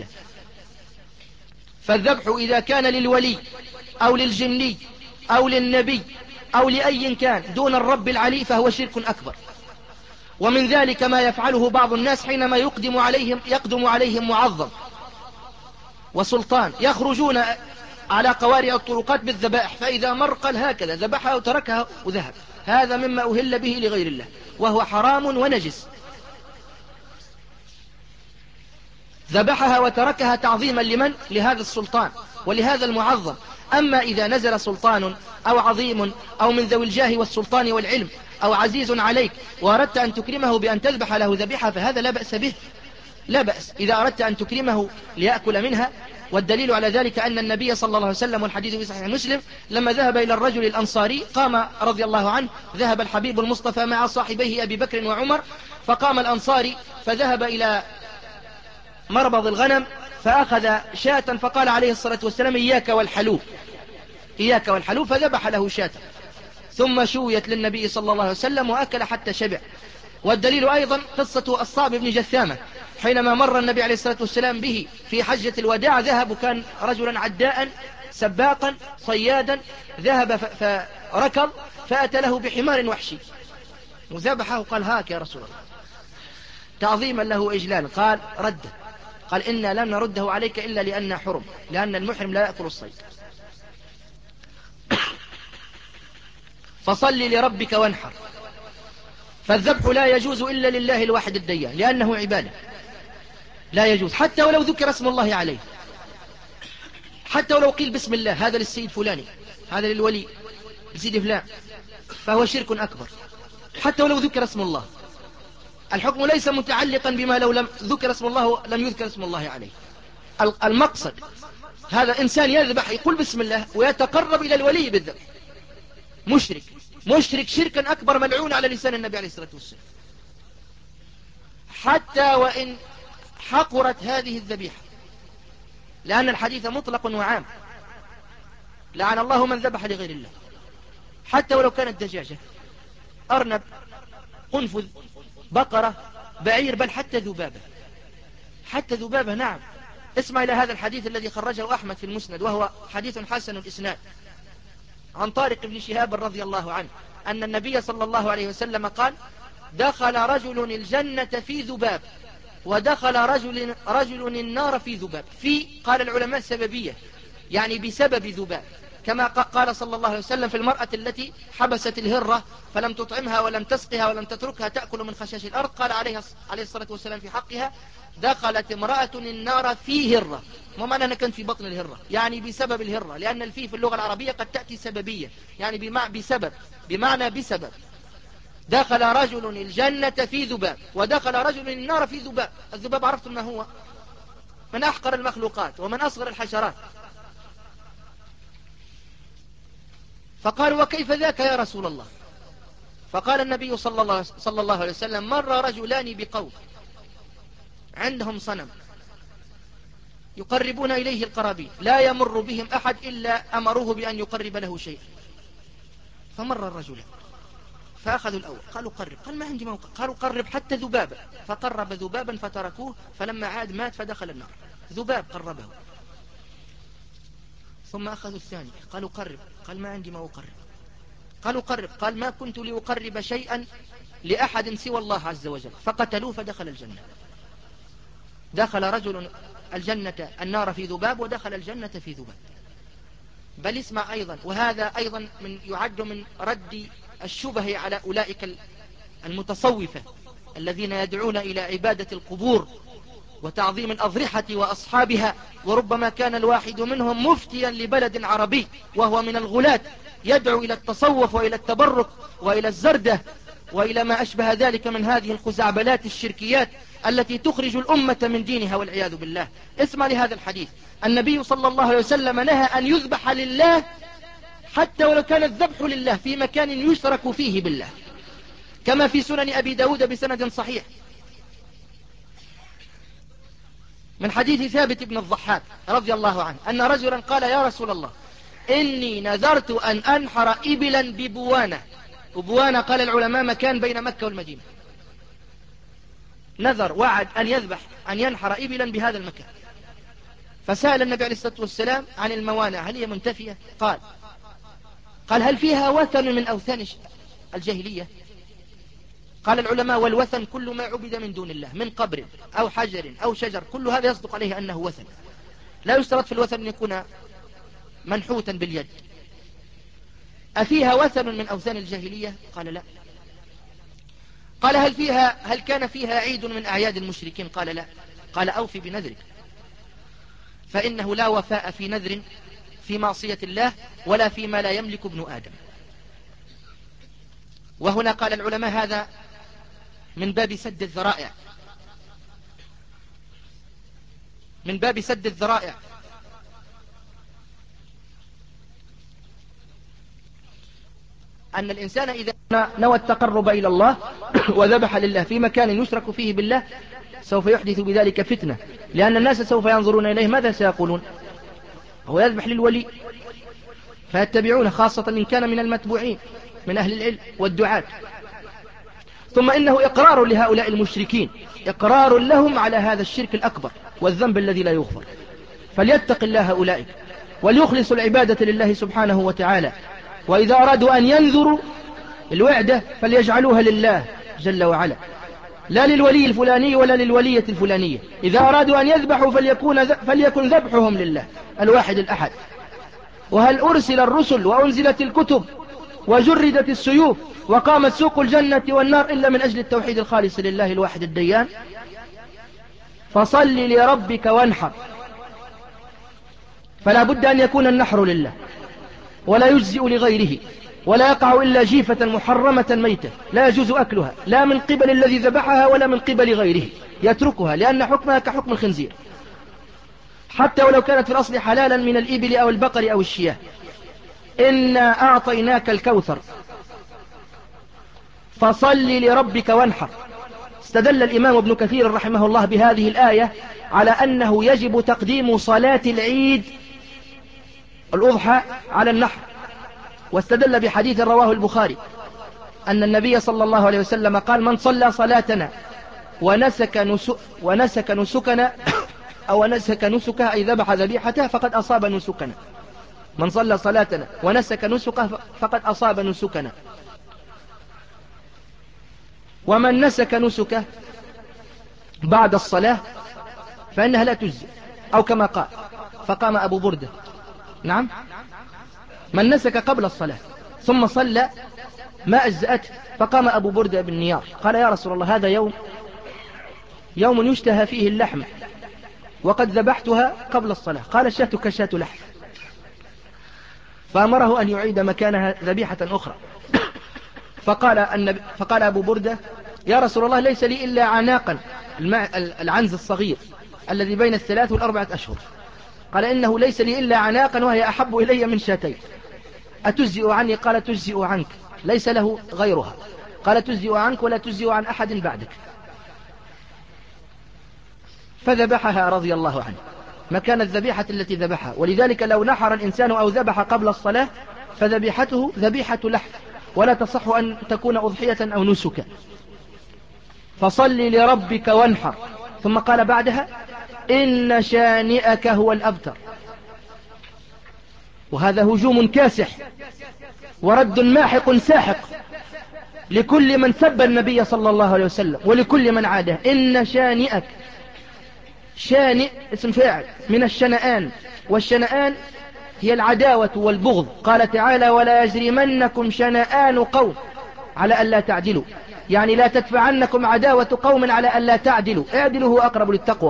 فالذبح إذا كان للولي أو للجني أو للنبي أو لأي كان دون الرب العلي فهو شرك أكبر. ومن ذلك ما يفعله بعض الناس حينما يقدم عليهم يقدم عليهم معظم وسلطان، يخرجون على قوارع الطرقات بالذبائح، فإذا مر قال هكذا ذبحها وتركها وذهب. هذا مما أهل به لغير الله وهو حرام ونجس. ذبحها وتركها تعظيما لمن؟ لهذا السلطان ولهذا المعظم. أما إذا نزل سلطان أو عظيم أو من ذوي الجاه والسلطان والعلم أو عزيز عليك وأردت أن تكرمه بأن تذبح له ذبيحة فهذا لا بأس به، لا بأس إذا أردت أن تكرمه ليأكل منها. والدليل على ذلك أن النبي صلى الله عليه وسلم، والحديث في صحيح مسلم، لما ذهب إلى الرجل الأنصاري قام رضي الله عنه، ذهب الحبيب المصطفى مع صاحبيه أبي بكر وعمر، فقام الأنصاري فذهب إلى مربض الغنم فأخذ شاة، فقال عليه الصلاة والسلام: إياك والحلوب. إياك والحلوب، فذبح له شاة ثم شويت للنبي صلى الله عليه وسلم وأكل حتى شبع. والدليل أيضا قصة الصعب بن جثامة، حينما مر النبي عليه الصلاة والسلام به في حجة الوداع، ذهب وكان رجلا عداء سباقا صيادا، ذهب فركض فأتى له بحمار وحشي وذبحه، قال هاك يا رسول الله تعظيما له وإجلالا، قال رده، قال إنا لم نرده عليك إلا لأننا حرم، لأن المحرم لا يأكل الصيد، فصل لربك وانحر. فالذبح لا يجوز إلا لله الواحد الديان، لأنه عبادة لا يجوز، حتى ولو ذكر اسم الله عليه، حتى ولو قيل بسم الله هذا للسيد فلاني، هذا للولي لسيد فلان، فهو شرك أكبر حتى ولو ذكر اسم الله. الحكم ليس متعلقا بما لو لم ذكر اسم الله لم يذكر اسم الله عليه. المقصد هذا إنسان يذبح يقول بسم الله ويتقرب إلى الولي بالذبح، مشرك مشرك شركا أكبر ملعون على لسان النبي عليه الصلاة والسلام. حتى وإن حقرت هذه الذبيحة، لأن الحديث مطلق وعام، لعن الله من ذبح لغير الله، حتى ولو كانت دجاجة، أرنب، قنفذ، بقرة، بعير، بل حتى ذبابة، حتى ذبابة. نعم، اسمع إلى هذا الحديث الذي خرجه أحمد في المسند، وهو حديث حسن الإسناد، عن طارق بن شهاب رضي الله عنه أن النبي صلى الله عليه وسلم قال: دخل رجل الجنة في ذباب، ودخل رجل, رجل النار في ذباب. في قال العلماء سببية، يعني بسبب ذباب، كما قال صلى الله عليه وسلم في المرأة التي حبست الهرة فلم تطعمها ولم تسقها ولم تتركها تأكل من خشاش الأرض، قال عليه الصلاة والسلام في حقها: دخلت امرأة النار في هرة. ما معنى أنها كانت في بطن الهرة؟ يعني بسبب الهرة، لأن الفي في اللغة العربية قد تأتي سببية، يعني بمعنى بسبب، بمعنى بسبب. دخل رجل الجنة في ذباب، ودخل رجل النار في ذباب. الذباب عرفتم ما هو؟ من أحقر المخلوقات ومن أصغر الحشرات. فقالوا: وكيف ذاك يا رسول الله؟ فقال النبي صلى الله, صلى الله عليه وسلم: مر رجلان بقوم عندهم صنم يقربون إليه القرابين، لا يمر بهم أحد إلا أمروه بأن يقرب له شيئا. فمر الرجلان فأخذوا الأول، قالوا قرب، قال ما عندي موقع، قالوا قرب حتى ذبابا، فقرب ذبابا فتركوه، فلما عاد مات فدخل النار. ذباب قربه. ثم أخذوا الثاني، قالوا قرب، قال ما عندي ما أقرب، قالوا قرب، قال ما كنت لأقرب شيئا لأحد سوى الله عز وجل، فقتلوه فدخل الجنة. دخل رجل الجنة النار في ذباب، ودخل الجنة في ذباب. بل اسمع أيضا، وهذا أيضا من يعد من رد الشبه على أولئك المتصوفة الذين يدعون إلى عبادة القبور وتعظيم الأضرحة وأصحابها، وربما كان الواحد منهم مفتيا لبلد عربي وهو من الغلاة، يدعو إلى التصوف وإلى التبرك وإلى الزردة وإلى ما أشبه ذلك من هذه الخزعبلات الشركيات التي تخرج الأمة من دينها والعياذ بالله. اسمع لهذا الحديث، النبي صلى الله عليه وسلم نهى أن يذبح لله، حتى ولو كان الذبح لله في مكان يشرك فيه بالله، كما في سنن أبي داود بسند صحيح من حديث ثابت بن الضحاك رضي الله عنه أن رجلا قال: يا رسول الله، إني نذرت أن أنحر إبلا ببوانة. وبوانة قال العلماء مكان بين مكة والمدينة. نذر، وعد أن يذبح، أن ينحر إبلا بهذا المكان. فسأل النبي عليه الصلاة والسلام عن الموانع، هل هي منتفية؟ قال قال هل فيها وثن من أوثان الجاهلية؟ قال العلماء: والوثن كل ما عبد من دون الله، من قبر أو حجر أو شجر، كل هذا يصدق عليه أنه وثن. لا يشترط في الوثن أن يكون منحوتا باليد. أفيها وثن من أوثان الجاهلية؟ قال لا. قال هل فيها هل كان فيها عيد من أعياد المشركين؟ قال لا. قال أوفي بنذرك، فإنه لا وفاء في نذر في معصية الله ولا فيما لا يملك ابن آدم. وهنا قال العلماء هذا من باب سد الذرائع، من باب سد الذرائع. أن الإنسان إذا نوى التقرب إلى الله وذبح لله في مكان يشرك فيه بالله سوف يحدث بذلك فتنة، لأن الناس سوف ينظرون إليه ماذا سيقولون؟ هو يذبح للولي فيتبعون، خاصة إن كان من المتبوعين من أهل العلم والدعاة. ثم إنه إقرار لهؤلاء المشركين، إقرار لهم على هذا الشرك الأكبر والذنب الذي لا يغفر. فليتق الله أولئك وليخلصوا العبادة لله سبحانه وتعالى. وإذا أرادوا أن ينذروا الوعدة فليجعلوها لله جل وعلا، لا للولي الفلاني ولا للولية الفلانية. إذا أرادوا أن يذبحوا فليكون, فليكن ذبحهم لله الواحد الأحد. وهل أرسل الرسل وأنزلت الكتب وجردت السيوف وقامت سوق الجنة والنار إلا من أجل التوحيد الخالص لله الواحد الديان؟ فصل لربك وانحر. فلا بد أن يكون النحر لله ولا يجزئ لغيره، ولا يقع إلا جيفة محرمة ميتة لا يجوز أكلها، لا من قبل الذي ذبحها ولا من قبل غيره، يتركها لأن حكمها كحكم الخنزير، حتى ولو كانت في الأصل حلالا من الإبل أو البقر أو الشياه. إنا أعطيناك الكوثر فصل لربك وانحر. استدل الإمام ابن كثير رحمه الله بهذه الآية على أنه يجب تقديم صلاة العيد الأضحى على النحر، واستدل بحديث رواه البخاري أن النبي صلى الله عليه وسلم قال: من صلى صلاتنا ونسك, نسك ونسك نسكنا أو نسك نسكه أي ذبح ذبيحته فقد أصاب نسكنا. من صلى صلاتنا ونسك نسكه فقد أصاب نسكنا. ومن نسك نسكه بعد الصلاة فإنها لا تجزي، أو كما قال فقام أبو بردة، نعم، من نسك قبل الصلاة ثم صلى ما أجزأته، فقام أبو بردة بن نيار قال: يا رسول الله، هذا يوم يوم يشتهى فيه اللحم وقد ذبحتها قبل الصلاة. قال: شاتك شات لحم. فأمره أن يعيد مكانها ذبيحة أخرى. فقال, النبي فقال أبو بردة: يا رسول الله، ليس لي إلا عناقا، العنز الصغير الذي بين الثلاث والأربعة أشهر. قال: إنه ليس لي إلا عناقا وهي أحب إلي من شاتين، أتجزئ عني؟ قال: تجزئ عنك، ليس له غيرها. قال: تجزئ عنك ولا تجزئ عن أحد بعدك. فذبحها رضي الله عنه مكان الذبيحة التي ذبحها. ولذلك لو نحر الإنسان أو ذبح قبل الصلاة فذبيحته ذبيحة لحم، ولا تصح أن تكون أضحية أو نسكا. فصل لربك وانحر. ثم قال بعدها: إن شانئك هو الأبتر. وهذا هجوم كاسح ورد ماحق ساحق لكل من سب النبي صلى الله عليه وسلم ولكل من عاده. إن شانئك، شانئ اسم فاعل من الشنآن، والشنآن هي العداوة والبغض. قال تعالى: ولا يجرمنكم شنآن قوم على ألا تعدلوا، يعني لا تدفعنكم عداوة قوم على ألا تعدلوا، اعدلوا هو أقرب للتقوى.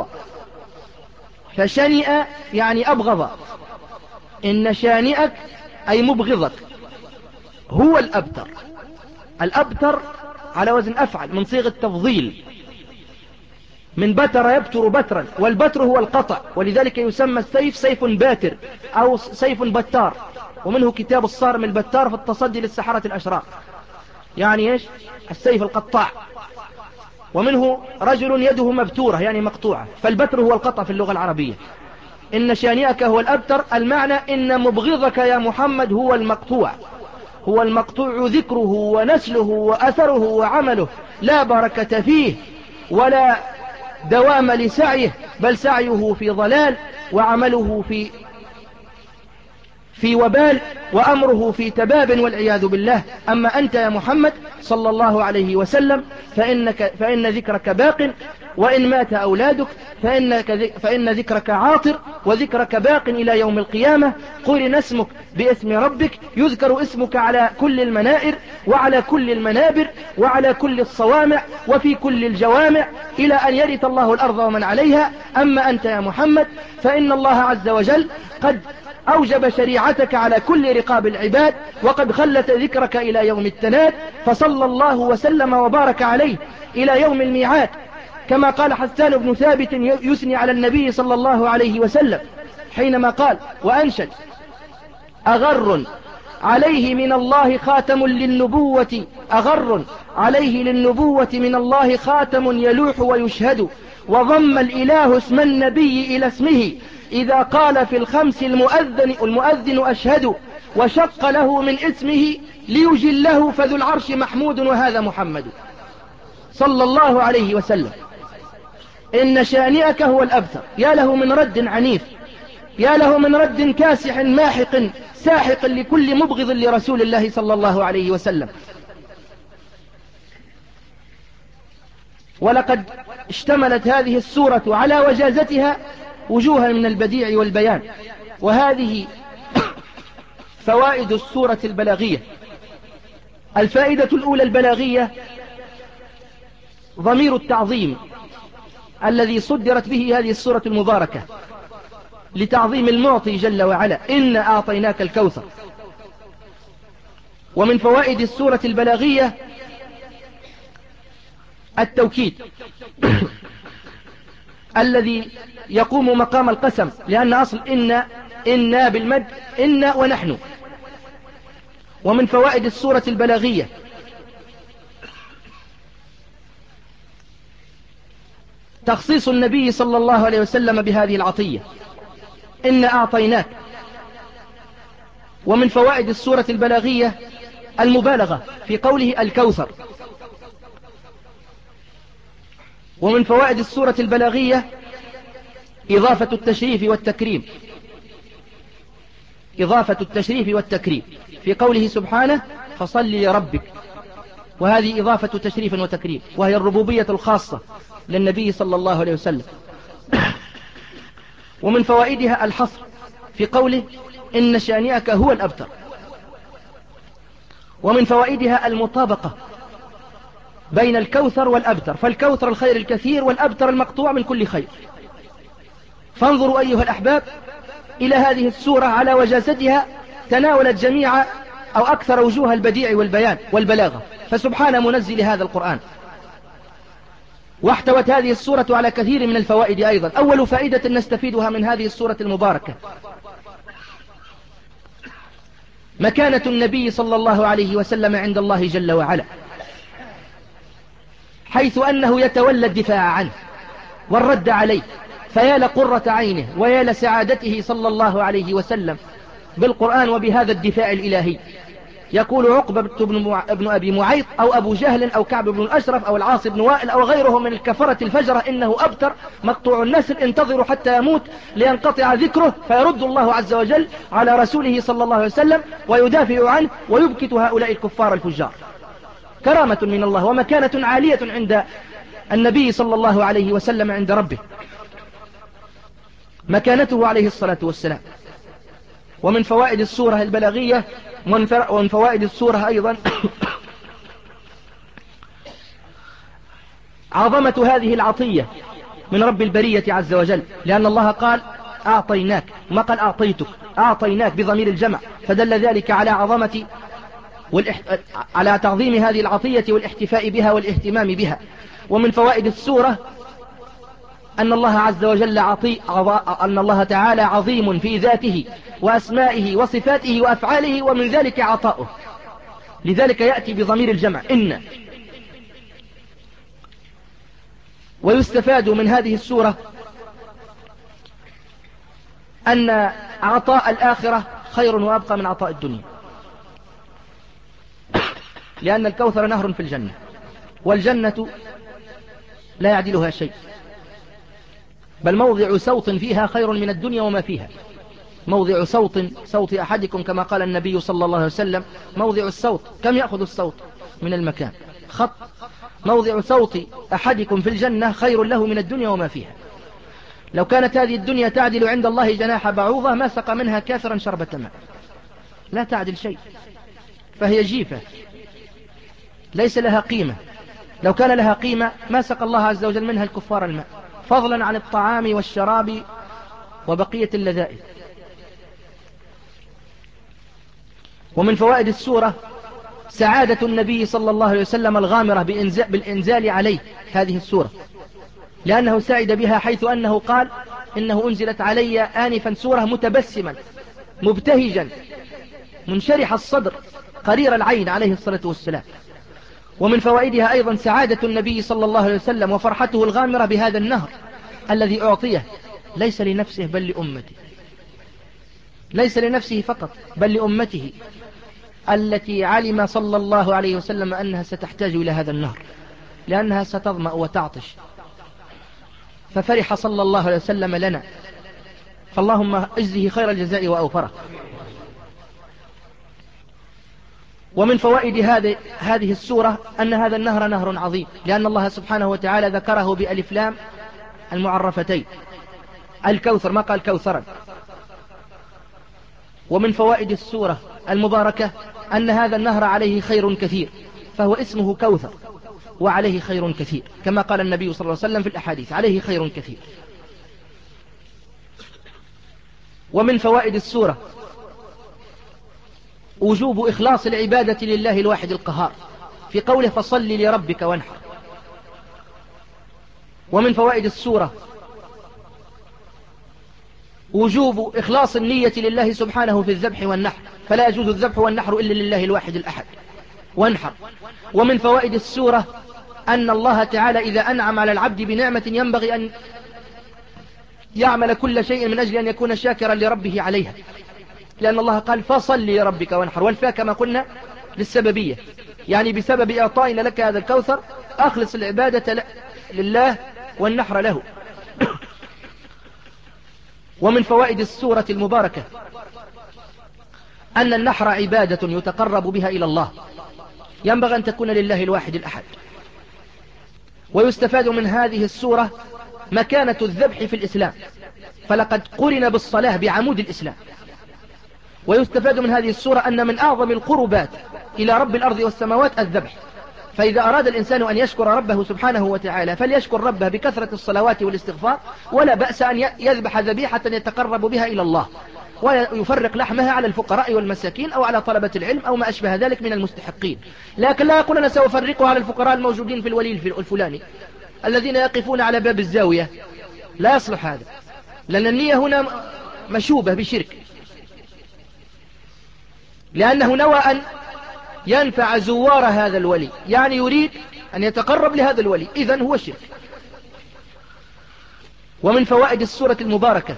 فشنئ يعني أبغض، إن شانئك أي مبغضك هو الأبتر. الأبتر على وزن أفعل من صيغ التفضيل، من بتر يبتر بترا، والبتر هو القطع، ولذلك يسمى السيف سيف باتر أو سيف بتار. ومنه كتاب الصارم البتار في التصدي للسحرة الأشرار، يعني إيش؟ السيف القطاع. ومنه رجل يده مبتورة يعني مقطوعة، فالبتر هو القطع في اللغة العربية. إن شانئك هو الأبتر، المعنى إن مبغضك يا محمد هو المقطوع، هو المقطوع ذكره ونسله وأثره وعمله، لا بركة فيه ولا دوام لسعيه، بل سعيه في ضلال وعمله في في وبال وأمره في تباب والعياذ بالله. أما أنت يا محمد صلى الله عليه وسلم فإنك فإن ذكرك باق، وإن مات أولادك فإنك فإن ذكرك عاطر، وذكرك باق إلى يوم القيامة. قرن اسمك باسم ربك، يذكر اسمك على كل المنائر وعلى كل المنابر وعلى كل الصوامع وفي كل الجوامع إلى أن يرث الله الأرض ومن عليها. أما أنت يا محمد فإن الله عز وجل قد أوجب شريعتك على كل رقاب العباد، وقد خلت ذكرك إلى يوم التناد، فصلى الله وسلم وبارك عليه إلى يوم الميعاد. كما قال حسان بن ثابت يثني على النبي صلى الله عليه وسلم حينما قال وأنشد: أغر عليه من الله خاتم للنبوة، أغر عليه للنبوة من الله خاتم يلوح ويشهد، وضم الإله اسم النبي إلى اسمه إذا قال في الخمس المؤذن, المؤذن أشهد، وشق له من اسمه ليجله، فذو العرش محمود وهذا محمد صلى الله عليه وسلم. إن شانئك هو الأبتر. يا له من رد عنيف، يا له من رد كاسح ماحق ساحق لكل مبغض لرسول الله صلى الله عليه وسلم. ولقد اشتملت هذه السورة على وجازتها وجوها من البديع والبيان، وهذه فوائد السورة البلاغية. الفائدة الأولى البلاغية ضمير التعظيم الذي صدرت به هذه السورة المباركة لتعظيم المعطي جل وعلا: إنا أعطيناك الكوثر. ومن فوائد السورة البلاغية التوكيد الذي يقوم مقام القسم، لأن أصل إن إنا بالمد إنا ونحن. ومن فوائد السورة البلاغية تخصيص النبي صلى الله عليه وسلم بهذه العطية: إنا أعطيناك. ومن فوائد السورة البلاغية المبالغة في قوله الكوثر. ومن فوائد السورة البلاغية إضافة التشريف والتكريم، إضافة التشريف والتكريم في قوله سبحانه: فصل لربك. وهذه إضافة تشريف وتكريم، وهي الربوبية الخاصة للنبي صلى الله عليه وسلم. ومن فوائدها الحصر في قوله: إن شانئك هو الأبتر. ومن فوائدها المطابقة بين الكوثر والأبتر، فالكوثر الخير الكثير والأبتر المقطوع من كل خير. فانظروا أيها الأحباب إلى هذه السورة على وجازتها، تناولت جميع أو أكثر وجوه البديع والبيان والبلاغة، فسبحان منزل هذا القرآن. واحتوت هذه السورة على كثير من الفوائد أيضا. أول فائدة نستفيدها من هذه السورة المباركة مكانة النبي صلى الله عليه وسلم عند الله جل وعلا، حيث أنه يتولى الدفاع عنه والرد عليه، فيا لقرة عينه ويا لسعادته صلى الله عليه وسلم بالقرآن وبهذا الدفاع الإلهي. يقول عقبة بن أبي معيط أو أبو جهل أو كعب بن الأشرف أو العاص بن وائل أو غيرهم من الكفرة الفجرة: إنه أبتر مقطوع النسل، انتظروا حتى يموت لينقطع ذكره، فيرد الله عز وجل على رسوله صلى الله عليه وسلم ويدافع عنه ويبكت هؤلاء الكفار الفجار. كرامة من الله ومكانة عالية عند النبي صلى الله عليه وسلم عند ربه، مكانته عليه الصلاة والسلام. ومن فوائد السورة البلاغية ومن فوائد السورة أيضا عظمة هذه العطية من رب البرية عز وجل، لأن الله قال أعطيناك، ما قال أعطيتك، أعطيناك بضمير الجمع، فدل ذلك على عظمة والإح... على تعظيم هذه العطية والاحتفاء بها والاهتمام بها. ومن فوائد السورة أن الله عز وجل عطي... أن الله تعالى عظيم في ذاته وأسمائه وصفاته وأفعاله، ومن ذلك عطاؤه، لذلك يأتي بضمير الجمع إن. ويستفاد من هذه السورة أن عطاء الآخرة خير وأبقى من عطاء الدنيا، لأن الكوثر نهر في الجنة، والجنة لا يعدلها شيء، بل موضع صوت فيها خير من الدنيا وما فيها. موضع صوت صوت أحدكم كما قال النبي صلى الله عليه وسلم: موضع الصوت كم يأخذ الصوت من المكان خط، موضع صوت أحدكم في الجنة خير له من الدنيا وما فيها. لو كانت هذه الدنيا تعدل عند الله جناح بعوضة ما سقى منها كافرا شربة ماء، لا تعدل شيء، فهي جيفة ليس لها قيمة. لو كان لها قيمة ما سقى الله عز وجل منها الكفار الماء، فضلا عن الطعام والشراب وبقية اللذائذ. ومن فوائد السورة سعادة النبي صلى الله عليه وسلم الغامرة بالإنزال عليه هذه السورة، لأنه سعد بها، حيث أنه قال: إنه أنزلت علي آنفا سورة متبسما مبتهجا منشرح الصدر قرير العين عليه الصلاة والسلام. ومن فوائدها أيضا سعادة النبي صلى الله عليه وسلم وفرحته الغامرة بهذا النهر الذي أعطيه، ليس لنفسه بل لأمته، ليس لنفسه فقط بل لأمته التي علم صلى الله عليه وسلم أنها ستحتاج إلى هذا النهر، لأنها ستظمأ وتعطش، ففرح صلى الله عليه وسلم لنا، فاللهم اجزه خير الجزاء وأوفره. ومن فوائد هذه السورة أن هذا النهر نهر عظيم، لأن الله سبحانه وتعالى ذكره بألف لام المعرفتين، الكوثر، ما قال كوثرا. ومن فوائد السورة المباركة أن هذا النهر عليه خير كثير، فهو اسمه كوثر وعليه خير كثير، كما قال النبي صلى الله عليه وسلم في الأحاديث: عليه خير كثير. ومن فوائد السورة وجوب إخلاص العبادة لله الواحد القهار، في قوله: فصل لربك وانحر. ومن فوائد السورة وجوب إخلاص النية لله سبحانه في الذبح والنحر، فلا يجوز الذبح والنحر إلا لله الواحد الأحد، وانحر. ومن فوائد السورة أن الله تعالى إذا أنعم على العبد بنعمة ينبغي أن يعمل كل شيء من أجل أن يكون شاكرا لربه عليها، لأن الله قال: فصل لربك وانحر، والفاء كما قلنا للسببية، يعني بسبب إعطائنا لك هذا الكوثر أخلص العبادة لله والنحر له. ومن فوائد السورة المباركة أن النحر عبادة يتقرب بها إلى الله، ينبغي أن تكون لله الواحد الأحد. ويستفاد من هذه السورة مكانة الذبح في الإسلام، فلقد قرن بالصلاة بعمود الإسلام. ويستفاد من هذه السورة أن من أعظم القربات إلى رب الأرض والسماوات الذبح، فإذا أراد الإنسان أن يشكر ربه سبحانه وتعالى فليشكر ربه بكثرة الصلوات والاستغفار، ولا بأس أن يذبح ذبيحة يتقرب بها إلى الله، ويفرق لحمها على الفقراء والمساكين أو على طلبة العلم أو ما أشبه ذلك من المستحقين، لكن لا يقول أنا سأفرقها على الفقراء الموجودين في الولي الفلاني الذين يقفون على باب الزاوية. لا يصلح هذا، لأن النية هنا مشوبة بشرك، لأنه نوى أن ينفع زوار هذا الولي، يعني يريد أن يتقرب لهذا الولي، إذن هو شرك. ومن فوائد السورة المباركة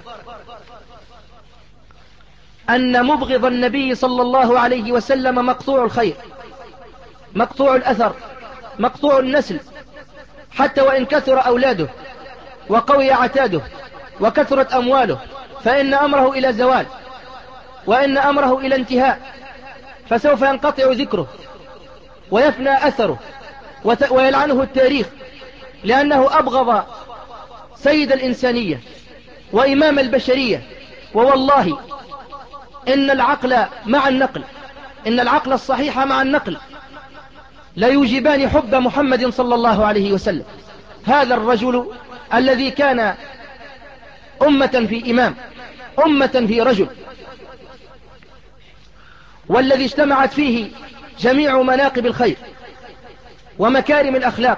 أن مبغض النبي صلى الله عليه وسلم مقطوع الخير، مقطوع الأثر، مقطوع النسل، حتى وإن كثر أولاده وقوي عتاده وكثرت أمواله، فإن أمره إلى زوال، وإن أمره إلى انتهاء، فسوف ينقطع ذكره ويفنى أثره ويلعنه التاريخ، لأنه أبغض سيد الإنسانية وإمام البشرية. ووالله إن العقل مع النقل، إن العقل الصحيح مع النقل لا يوجبان حب محمد صلى الله عليه وسلم، هذا الرجل الذي كان أمة في إمام، أمة في رجل، والذي اجتمعت فيه جميع مناقب الخير ومكارم الأخلاق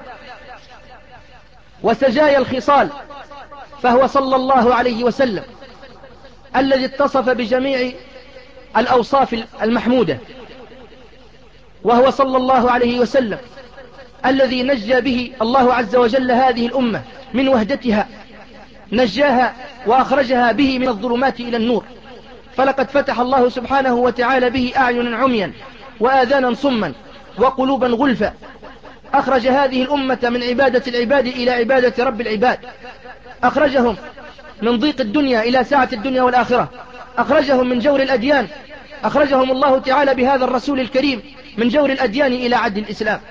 وسجايا الخصال، فهو صلى الله عليه وسلم الذي اتصف بجميع الأوصاف المحمودة، وهو صلى الله عليه وسلم الذي نجى به الله عز وجل هذه الأمة من وهدتها، نجاها وأخرجها به من الظلمات إلى النور، فلقد فتح الله سبحانه وتعالى به أعين عميا وآذانا صما وقلوبا غلفا، أخرج هذه الأمة من عبادة العباد إلى عبادة رب العباد، أخرجهم من ضيق الدنيا إلى سعة الدنيا والآخرة، أخرجهم من جور الأديان، أخرجهم الله تعالى بهذا الرسول الكريم من جور الأديان إلى عدل الإسلام.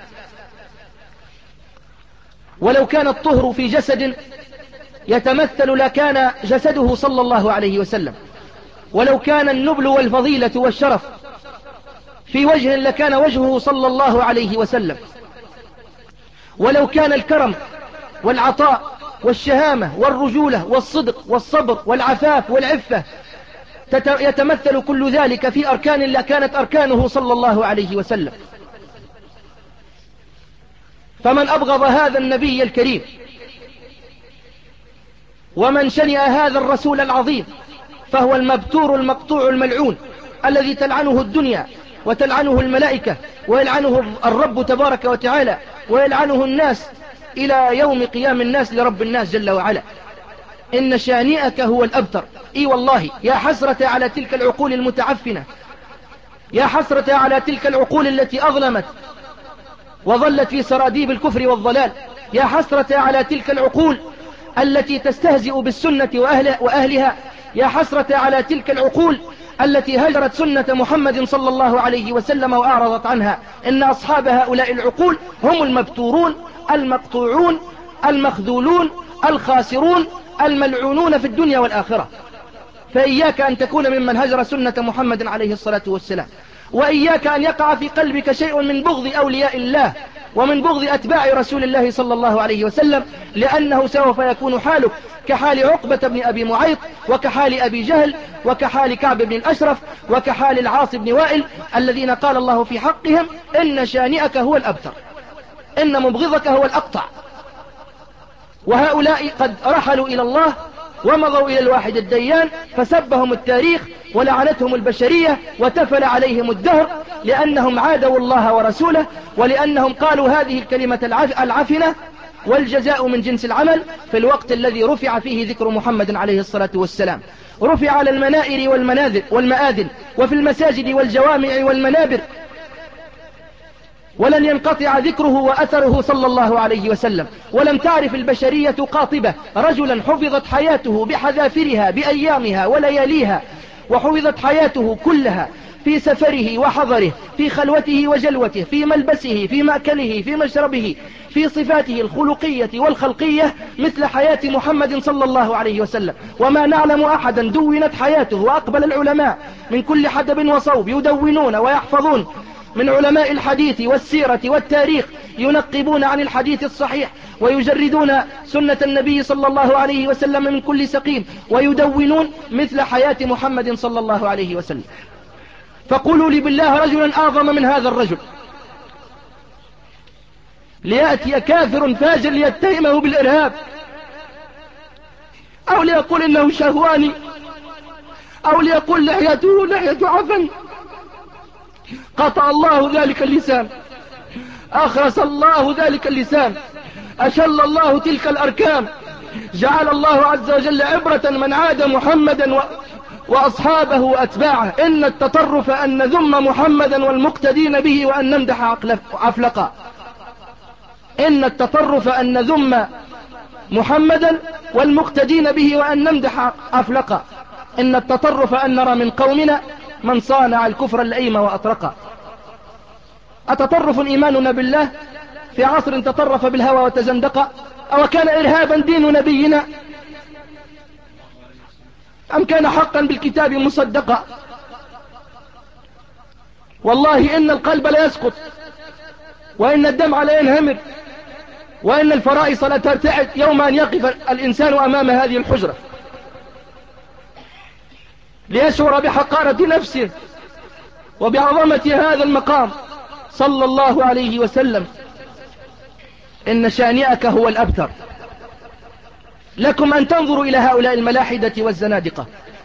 ولو كان الطهر في جسد يتمثل لكان جسده صلى الله عليه وسلم، ولو كان النبل والفضيلة والشرف في وجه لكان وجهه صلى الله عليه وسلم، ولو كان الكرم والعطاء والشهامة والرجولة والصدق والصبر والعفاف والعفة يتمثل كل ذلك في أركان لكانت أركانه صلى الله عليه وسلم. فمن أبغض هذا النبي الكريم ومن شنئ هذا الرسول العظيم فهو المبتور المقطوع الملعون، الذي تلعنه الدنيا وتلعنه الملائكة ويلعنه الرب تبارك وتعالى ويلعنه الناس إلى يوم قيام الناس لرب الناس جل وعلا. إن شانئك هو الأبتر. اي والله يا حسرة على تلك العقول المتعفنة، يا حسرة على تلك العقول التي أظلمت وظلت في سراديب الكفر والضلال، يا حسرة على تلك العقول التي تستهزئ بالسنة وأهلها، يا حسرة على تلك العقول التي هجرت سنة محمد صلى الله عليه وسلم وأعرضت عنها. إن أصحاب هؤلاء العقول هم المبتورون المقطوعون المخذولون الخاسرون الملعونون في الدنيا والآخرة. فإياك أن تكون ممن هجر سنة محمد عليه الصلاة والسلام، وإياك أن يقع في قلبك شيء من بغض أولياء الله ومن بغض أتباع رسول الله صلى الله عليه وسلم، لأنه سوف يكون حالك كحال عقبة بن أبي معيط، وكحال أبي جهل، وكحال كعب بن الأشرف، وكحال العاص بن وائل، الذين قال الله في حقهم إن شانئك هو الأبتر، إن مبغضك هو الأقطع. وهؤلاء قد رحلوا إلى الله ومضوا إلى الواحد الديان، فسبهم التاريخ ولعنتهم البشرية وتفل عليهم الدهر، لأنهم عادوا الله ورسوله، ولأنهم قالوا هذه الكلمة العفنة، والجزاء من جنس العمل، في الوقت الذي رفع فيه ذكر محمد عليه الصلاة والسلام. رفع على المنائر والمنازل والمآذن وفي المساجد والجوامع والمنابر، ولن ينقطع ذكره وأثره صلى الله عليه وسلم. ولم تعرف البشرية قاطبة رجلا حفظت حياته بحذافرها بأيامها ولياليها، وحفظت حياته كلها في سفره وحضره، في خلوته وجلوته، في ملبسه، في مأكله، في مشربه، في صفاته الخلقية والخلقية، مثل حياة محمد صلى الله عليه وسلم. وما نعلم أحدا دونت حياته، وأقبل العلماء من كل حدب وصوب يدونون ويحفظون، من علماء الحديث والسيرة والتاريخ، ينقبون عن الحديث الصحيح، ويجردون سنة النبي صلى الله عليه وسلم من كل سقيم، ويدونون مثل حياة محمد صلى الله عليه وسلم. فقولوا لي بالله رجلا أعظم من هذا الرجل، ليأتي كافر فاجر ليتهمه بالإرهاب، أو ليقول إنه شهواني، أو ليقول لحيته لحية عفن، قطع الله ذلك اللسان، أخرس الله ذلك اللسان، أشل الله تلك الأركان، جعل الله عز وجل عبرة من عاد محمدا و... وأصحابه وأتباعه. إن التطرف أن نذم محمدا والمقتدين به وأن نمدح عفلقا، إن التطرف أن نذم محمدا والمقتدين به وأن نمدح عفلقا، إن التطرف أن نرى من قومنا من صانع الكفر اللئيم وأطرقا. أتطرف إيماننا بالله في عصر تطرف بالهوى وتزندق؟ أو كان إرهابا دين نبينا، أم كان حقا بالكتاب مصدقا؟ والله إن القلب لا يسقط، وإن الدمع لا ينهمر، وإن الفرائص لا ترتعد يوم أن يقف الإنسان أمام هذه الحجرة ليشعر بحقارة نفسه وبعظمة هذا المقام. صلى الله عليه وسلم: إن شانئك هو الأبتر. لكم أن تنظروا إلى هؤلاء الملاحدة والزنادقة،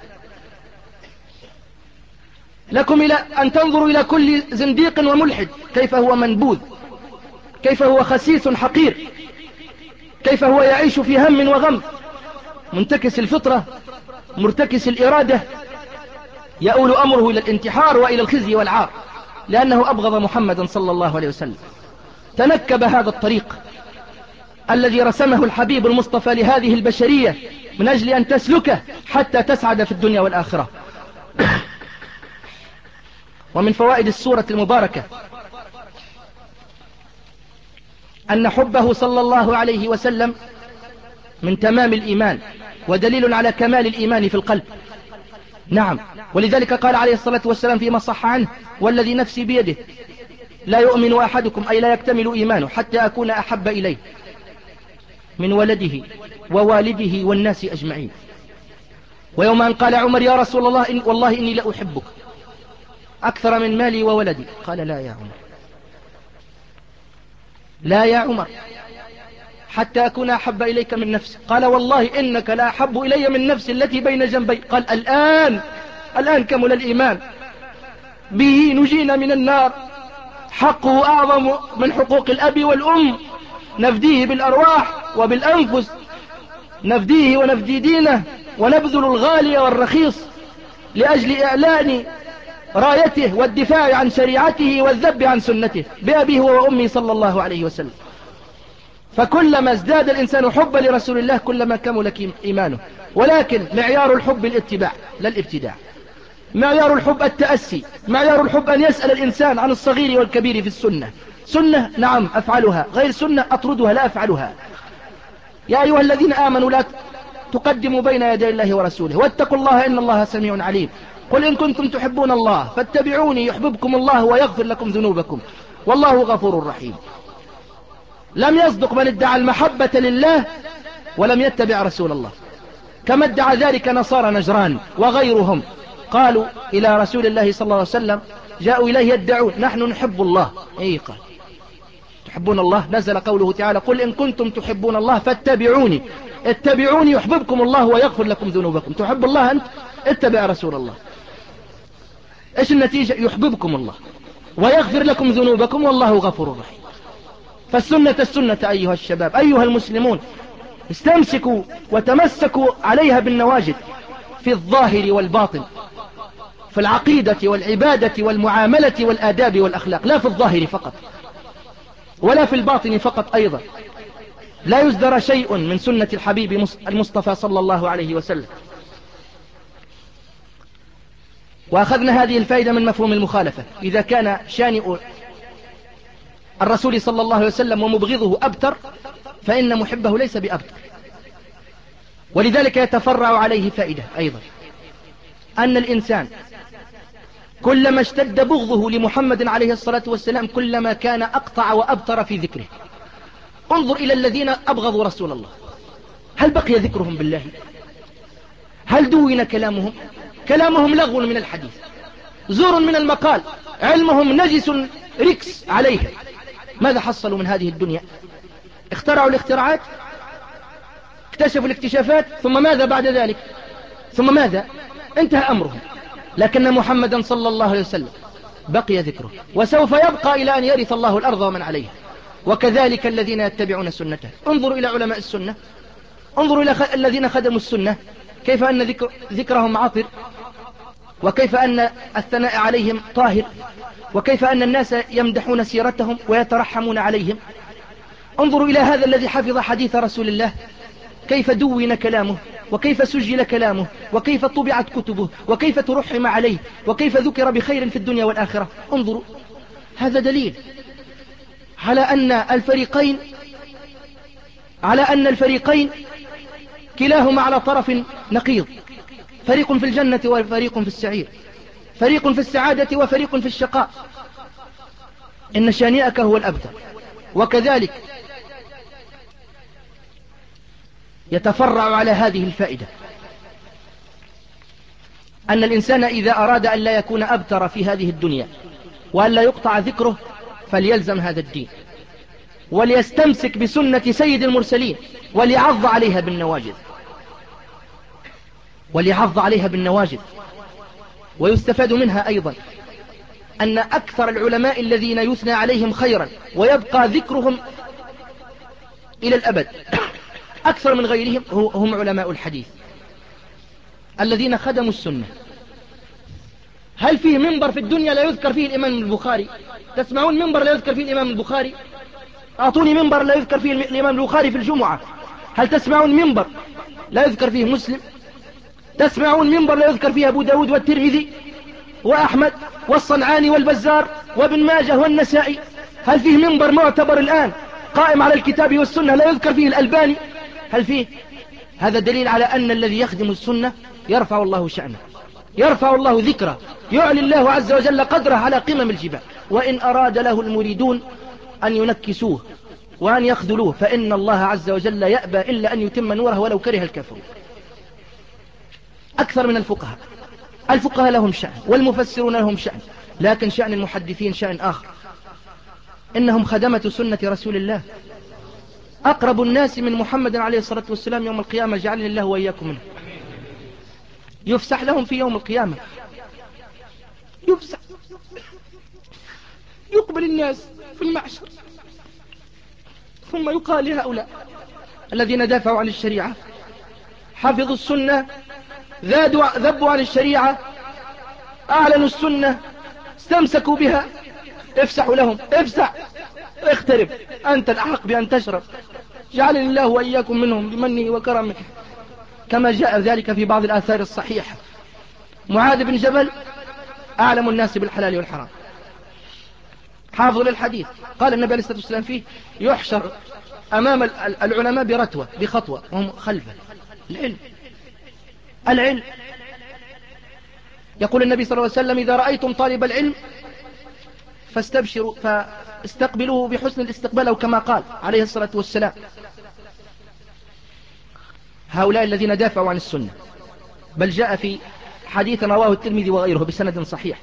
لكم إلى أن تنظروا إلى كل زنديق وملحد كيف هو منبوذ، كيف هو خسيس حقير، كيف هو يعيش في هم وغم، منتكس الفطرة، مرتكس الإرادة، يؤول أمره إلى الانتحار وإلى الخزي والعار، لأنه أبغض محمدا صلى الله عليه وسلم. تنكب هذا الطريق الذي رسمه الحبيب المصطفى لهذه البشرية من أجل أن تسلكه حتى تسعد في الدنيا والآخرة. ومن فوائد السورة المباركة أن حبه صلى الله عليه وسلم من تمام الإيمان، ودليل على كمال الإيمان في القلب. نعم، ولذلك قال عليه الصلاة والسلام فيما صح عنه: والذي نفسي بيده لا يؤمن أحدكم، أي لا يكتمل إيمانه، حتى أكون أحب إليه من ولده ووالده والناس أجمعين. ويوم أن قال عمر: يا رسول الله إن والله إني لأحبك أكثر من مالي وولدي، قال: لا يا عمر، لا يا عمر، حتى أكون أحب إليك من نفسي. قال: والله إنك لا أحب إلي من نفسي التي بين جنبي. قال: الآن الآن كمل الإيمان، به نجينا من النار، حقه أعظم من حقوق الأب والأم، نفديه بالأرواح وبالأنفس، نفديه ونفدي دينه ونبذل الغالي والرخيص لأجل إعلان رايته والدفاع عن شريعته والذب عن سنته بأبيه وأمي صلى الله عليه وسلم. فكلما ازداد الإنسان حبا لرسول الله كلما كمل إيمانه. ولكن معيار الحب الاتباع لا الابتداع. معيار الحب التأسي. معيار الحب أن يسأل الإنسان عن الصغير والكبير في السنة. سنة نعم أفعلها، غير سنة أطردها لا أفعلها. يا أيها الذين آمنوا لا تقدموا بين يدي الله ورسوله واتقوا الله إن الله سميع عليم. قل إن كنتم تحبون الله فاتبعوني يحببكم الله ويغفر لكم ذنوبكم والله غفور رحيم. لم يصدق من ادعى المحبة لله ولم يتبع رسول الله، كما ادعى ذلك نصارى نجران وغيرهم. قالوا إلى رسول الله صلى الله عليه وسلم، جاءوا إليه يدعون نحن نحب الله. أي قال تحبون الله؟ نزل قوله تعالى قل إن كنتم تحبون الله فاتبعوني. اتبعوني يحببكم الله ويغفر لكم ذنوبكم. تحب الله أنت؟ اتبع رسول الله. إيش النتيجة؟ يحببكم الله ويغفر لكم ذنوبكم والله غفور رحيم. فالسنة السنة أيها الشباب أيها المسلمون، استمسكوا وتمسكوا عليها بالنواجذ في الظاهر والباطن، في العقيدة والعبادة والمعاملة والآداب والأخلاق، لا في الظاهر فقط ولا في الباطن فقط أيضا. لا يزدر شيء من سنة الحبيب المصطفى صلى الله عليه وسلم. وأخذنا هذه الفائدة من مفهوم المخالفة. إذا كان شانئ الرسول صلى الله عليه وسلم ومبغضه أبتر فإن محبه ليس بأبتر. ولذلك يتفرع عليه فائدة أيضا، أن الإنسان كلما اشتد بغضه لمحمد عليه الصلاة والسلام كلما كان أقطع وأبتر في ذكره. انظر إلى الذين أبغضوا رسول الله، هل بقي ذكرهم بالله؟ هل دون كلامهم؟ كلامهم لغو من الحديث، زور من المقال، علمهم نجس ركس عليه. ماذا حصلوا من هذه الدنيا؟ اخترعوا الاختراعات، اكتشفوا الاكتشافات، ثم ماذا بعد ذلك؟ ثم ماذا؟ انتهى أمرهم. لكن محمدا صلى الله عليه وسلم بقي ذكره وسوف يبقى إلى أن يرث الله الأرض ومن عليها. وكذلك الذين يتبعون سنته. انظروا إلى علماء السنة، انظروا إلى خ... الذين خدموا السنة، كيف أن ذكر... ذكرهم عاطر، وكيف أن الثناء عليهم طاهر، وكيف أن الناس يمدحون سيرتهم ويترحمون عليهم. انظروا إلى هذا الذي حفظ حديث رسول الله، كيف دون كلامه، وكيف سجل كلامه، وكيف طبعت كتبه، وكيف ترحم عليه، وكيف ذكر بخير في الدنيا والآخرة. انظروا، هذا دليل على أن الفريقين على أن الفريقين كلاهما على طرف نقيض، فريق في الجنة وفريق في السعير، فريق في السعادة وفريق في الشقاء. إن شانئك هو الأبتر. وكذلك يتفرع على هذه الفائدة أن الإنسان إذا أراد أن لا يكون أبتر في هذه الدنيا وأن لا يقطع ذكره فليلزم هذا الدين وليستمسك بسنة سيد المرسلين وليعض عليها بالنواجذ وليعض عليها بالنواجذ. ويستفاد منها أيضا أن أكثر العلماء الذين يثنى عليهم خيرا ويبقى ذكرهم إلى الأبد أكثر من غيرهم هم علماء الحديث الذين خدموا السنة. هل فيه منبر في الدنيا لا يذكر فيه الإمام البخاري؟ تسمعون منبر لا يذكر فيه الإمام البخاري؟ أعطوني منبر لا يذكر فيه الإمام البخاري في الجمعة. هل تسمعون منبر لا يذكر فيه مسلم؟ تسمعون منبر لا يذكر فيه أبو داود والترمذي وأحمد والصنعاني والبزار وابن ماجه والنسائي؟ هل فيه منبر معتبر الآن قائم على الكتاب والسنة لا يذكر فيه الألباني؟ هل فيه؟ هذا دليل على أن الذي يخدم السنة يرفع الله شأنه، يرفع الله ذكره، يعلي الله عز وجل قدره على قمم الجبال. وإن أراد له المريدون أن ينكسوه وأن يخذلوه فإن الله عز وجل يأبى إلا أن يتم نوره ولو كره الكافرون. أكثر من الفقهاء. الفقهاء لهم شأن والمفسرون لهم شأن، لكن شأن المحدثين شأن آخر. إنهم خدمة سنة رسول الله، أقرب الناس من محمد عليه الصلاة والسلام يوم القيامة، جعلني الله وإياكم منه. يفسح لهم في يوم القيامة، يفسح، يقبل الناس في المعشر ثم يقال لهؤلاء الذين دافعوا عن الشريعة حفظوا السنة ذادوا ذبوا عن الشريعة، أعلنوا السنة، استمسكوا بها، افسحوا لهم، افسح، اخترب، أنت الأحق بأن تشرب، جعلني الله وإياكم منهم بمنه وكرمه، كما جاء ذلك في بعض الآثار الصحيحة. معاذ بن جبل أعلم الناس بالحلال والحرام، حافظ للحديث، قال النبي عليه الصلاة والسلام فيه: يحشر أمام العلماء برتوة بخطوة وهم خلفه. العلم العلم يقول النبي صلى الله عليه وسلم: إذا رأيتم طالب العلم فاستبشروا فاستقبلوه بحسن الاستقبال، أو كما قال عليه الصلاة والسلام. هؤلاء الذين دافعوا عن السنة، بل جاء في حديث رواه الترمذي وغيره بسند صحيح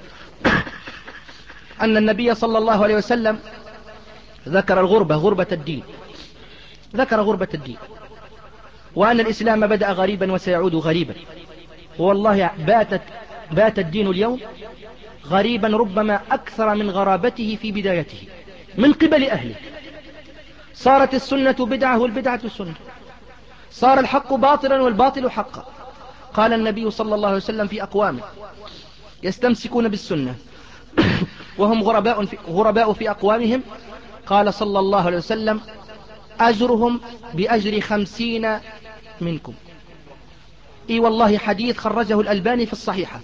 أن النبي صلى الله عليه وسلم ذكر الغربة، غربة الدين، ذكر غربة الدين، وأن الإسلام بدأ غريبا وسيعود غريبا. والله باتت بات الدين اليوم غريبا، ربما أكثر من غرابته في بدايته من قبل أهله. صارت السنة بدعة والبدعة سنة، صار الحق باطلا والباطل حقا. قال النبي صلى الله عليه وسلم في أقوام يستمسكون بالسنة وهم غرباء في, غرباء في أقوامهم، قال صلى الله عليه وسلم: أجرهم بأجر خمسين منكم. إي والله حديث خرجه الألباني في الصحيحة،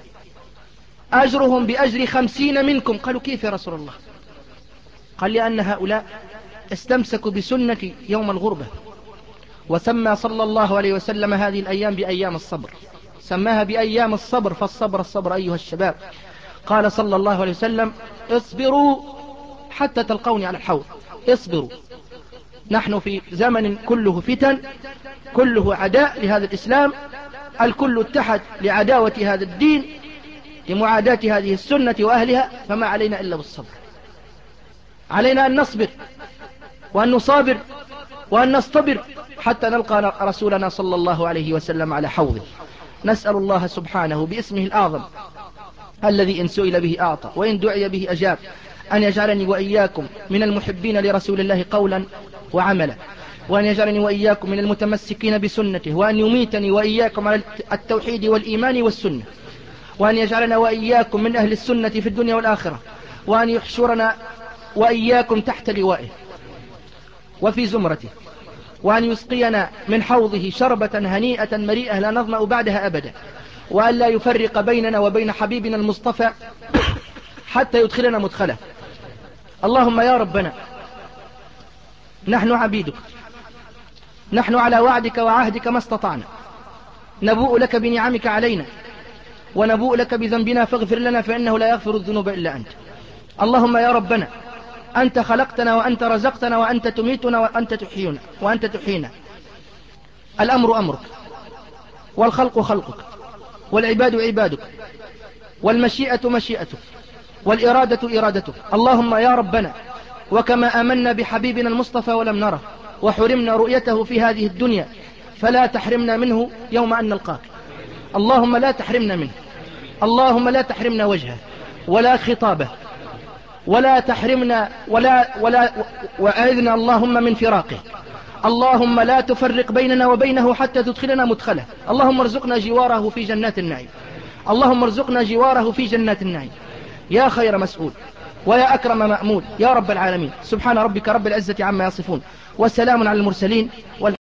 أجرهم بأجر خمسين منكم. قالوا: كيف يا رسول الله؟ قال: لأن هؤلاء استمسكوا بسنة يوم الغربة، وسمى صلى الله عليه وسلم هذه الأيام بأيام الصبر، سماها بأيام الصبر، فالصبر الصبر أيها الشباب. قال صلى الله عليه وسلم: اصبروا حتى تلقوني على الحوض، اصبروا. نحن في زمن كله فتن، كله عداء لهذا الإسلام، الكل اتحد لعداوة هذا الدين، لمعاداة هذه السنة وأهلها، فما علينا إلا بالصبر. علينا أن نصبر وأن نصابر وأن نصطبر حتى نلقى رسولنا صلى الله عليه وسلم على حوضه. نسأل الله سبحانه باسمه الأعظم الذي إن سئل به أعطى وإن دعي به أجاب، أن يجعلني وإياكم من المحبين لرسول الله قولا وعملا، وأن يجعلني وإياكم من المتمسكين بسنته، وأن يميتني وإياكم على التوحيد والإيمان والسنة، وأن يجعلنا وإياكم من أهل السنة في الدنيا والآخرة، وأن يحشرنا وإياكم تحت لوائه وفي زمرته، وأن يسقينا من حوضه شربة هنيئة مريئة لا نظمأ بعدها أبدا، وأن لا يفرق بيننا وبين حبيبنا المصطفى حتى يدخلنا مدخله. اللهم يا ربنا، نحن عبيدك، نحن على وعدك وعهدك ما استطعنا، نبوء لك بنعمك علينا ونبوء لك بذنبنا، فاغفر لنا فإنه لا يغفر الذنوب إلا أنت. اللهم يا ربنا، أنت خلقتنا وأنت رزقتنا وأنت تميتنا وأنت تحيينا وأنت تحيينا. الأمر أمرك، والخلق خلقك، والعباد عبادك، والمشيئة مشيئتك، والإرادة إرادتك. اللهم يا ربنا، وكما آمنا بحبيبنا المصطفى ولم نره وحرمنا رؤيته في هذه الدنيا، فلا تحرمنا منه يوم أن نلقاك. اللهم لا تحرمنا منه، اللهم لا تحرمنا وجهه ولا خطابه، ولا تحرمنا ولا ولا وأعذنا اللهم من فراقه. اللهم لا تفرق بيننا وبينه حتى تدخلنا مدخله. اللهم ارزقنا جواره في جنات النعيم، اللهم ارزقنا جواره في جنات النعيم، يا خير مسؤول ويا أكرم مأمول يا رب العالمين. سبحان ربك رب العزة عما يصفون، وسلام على المرسلين والحمد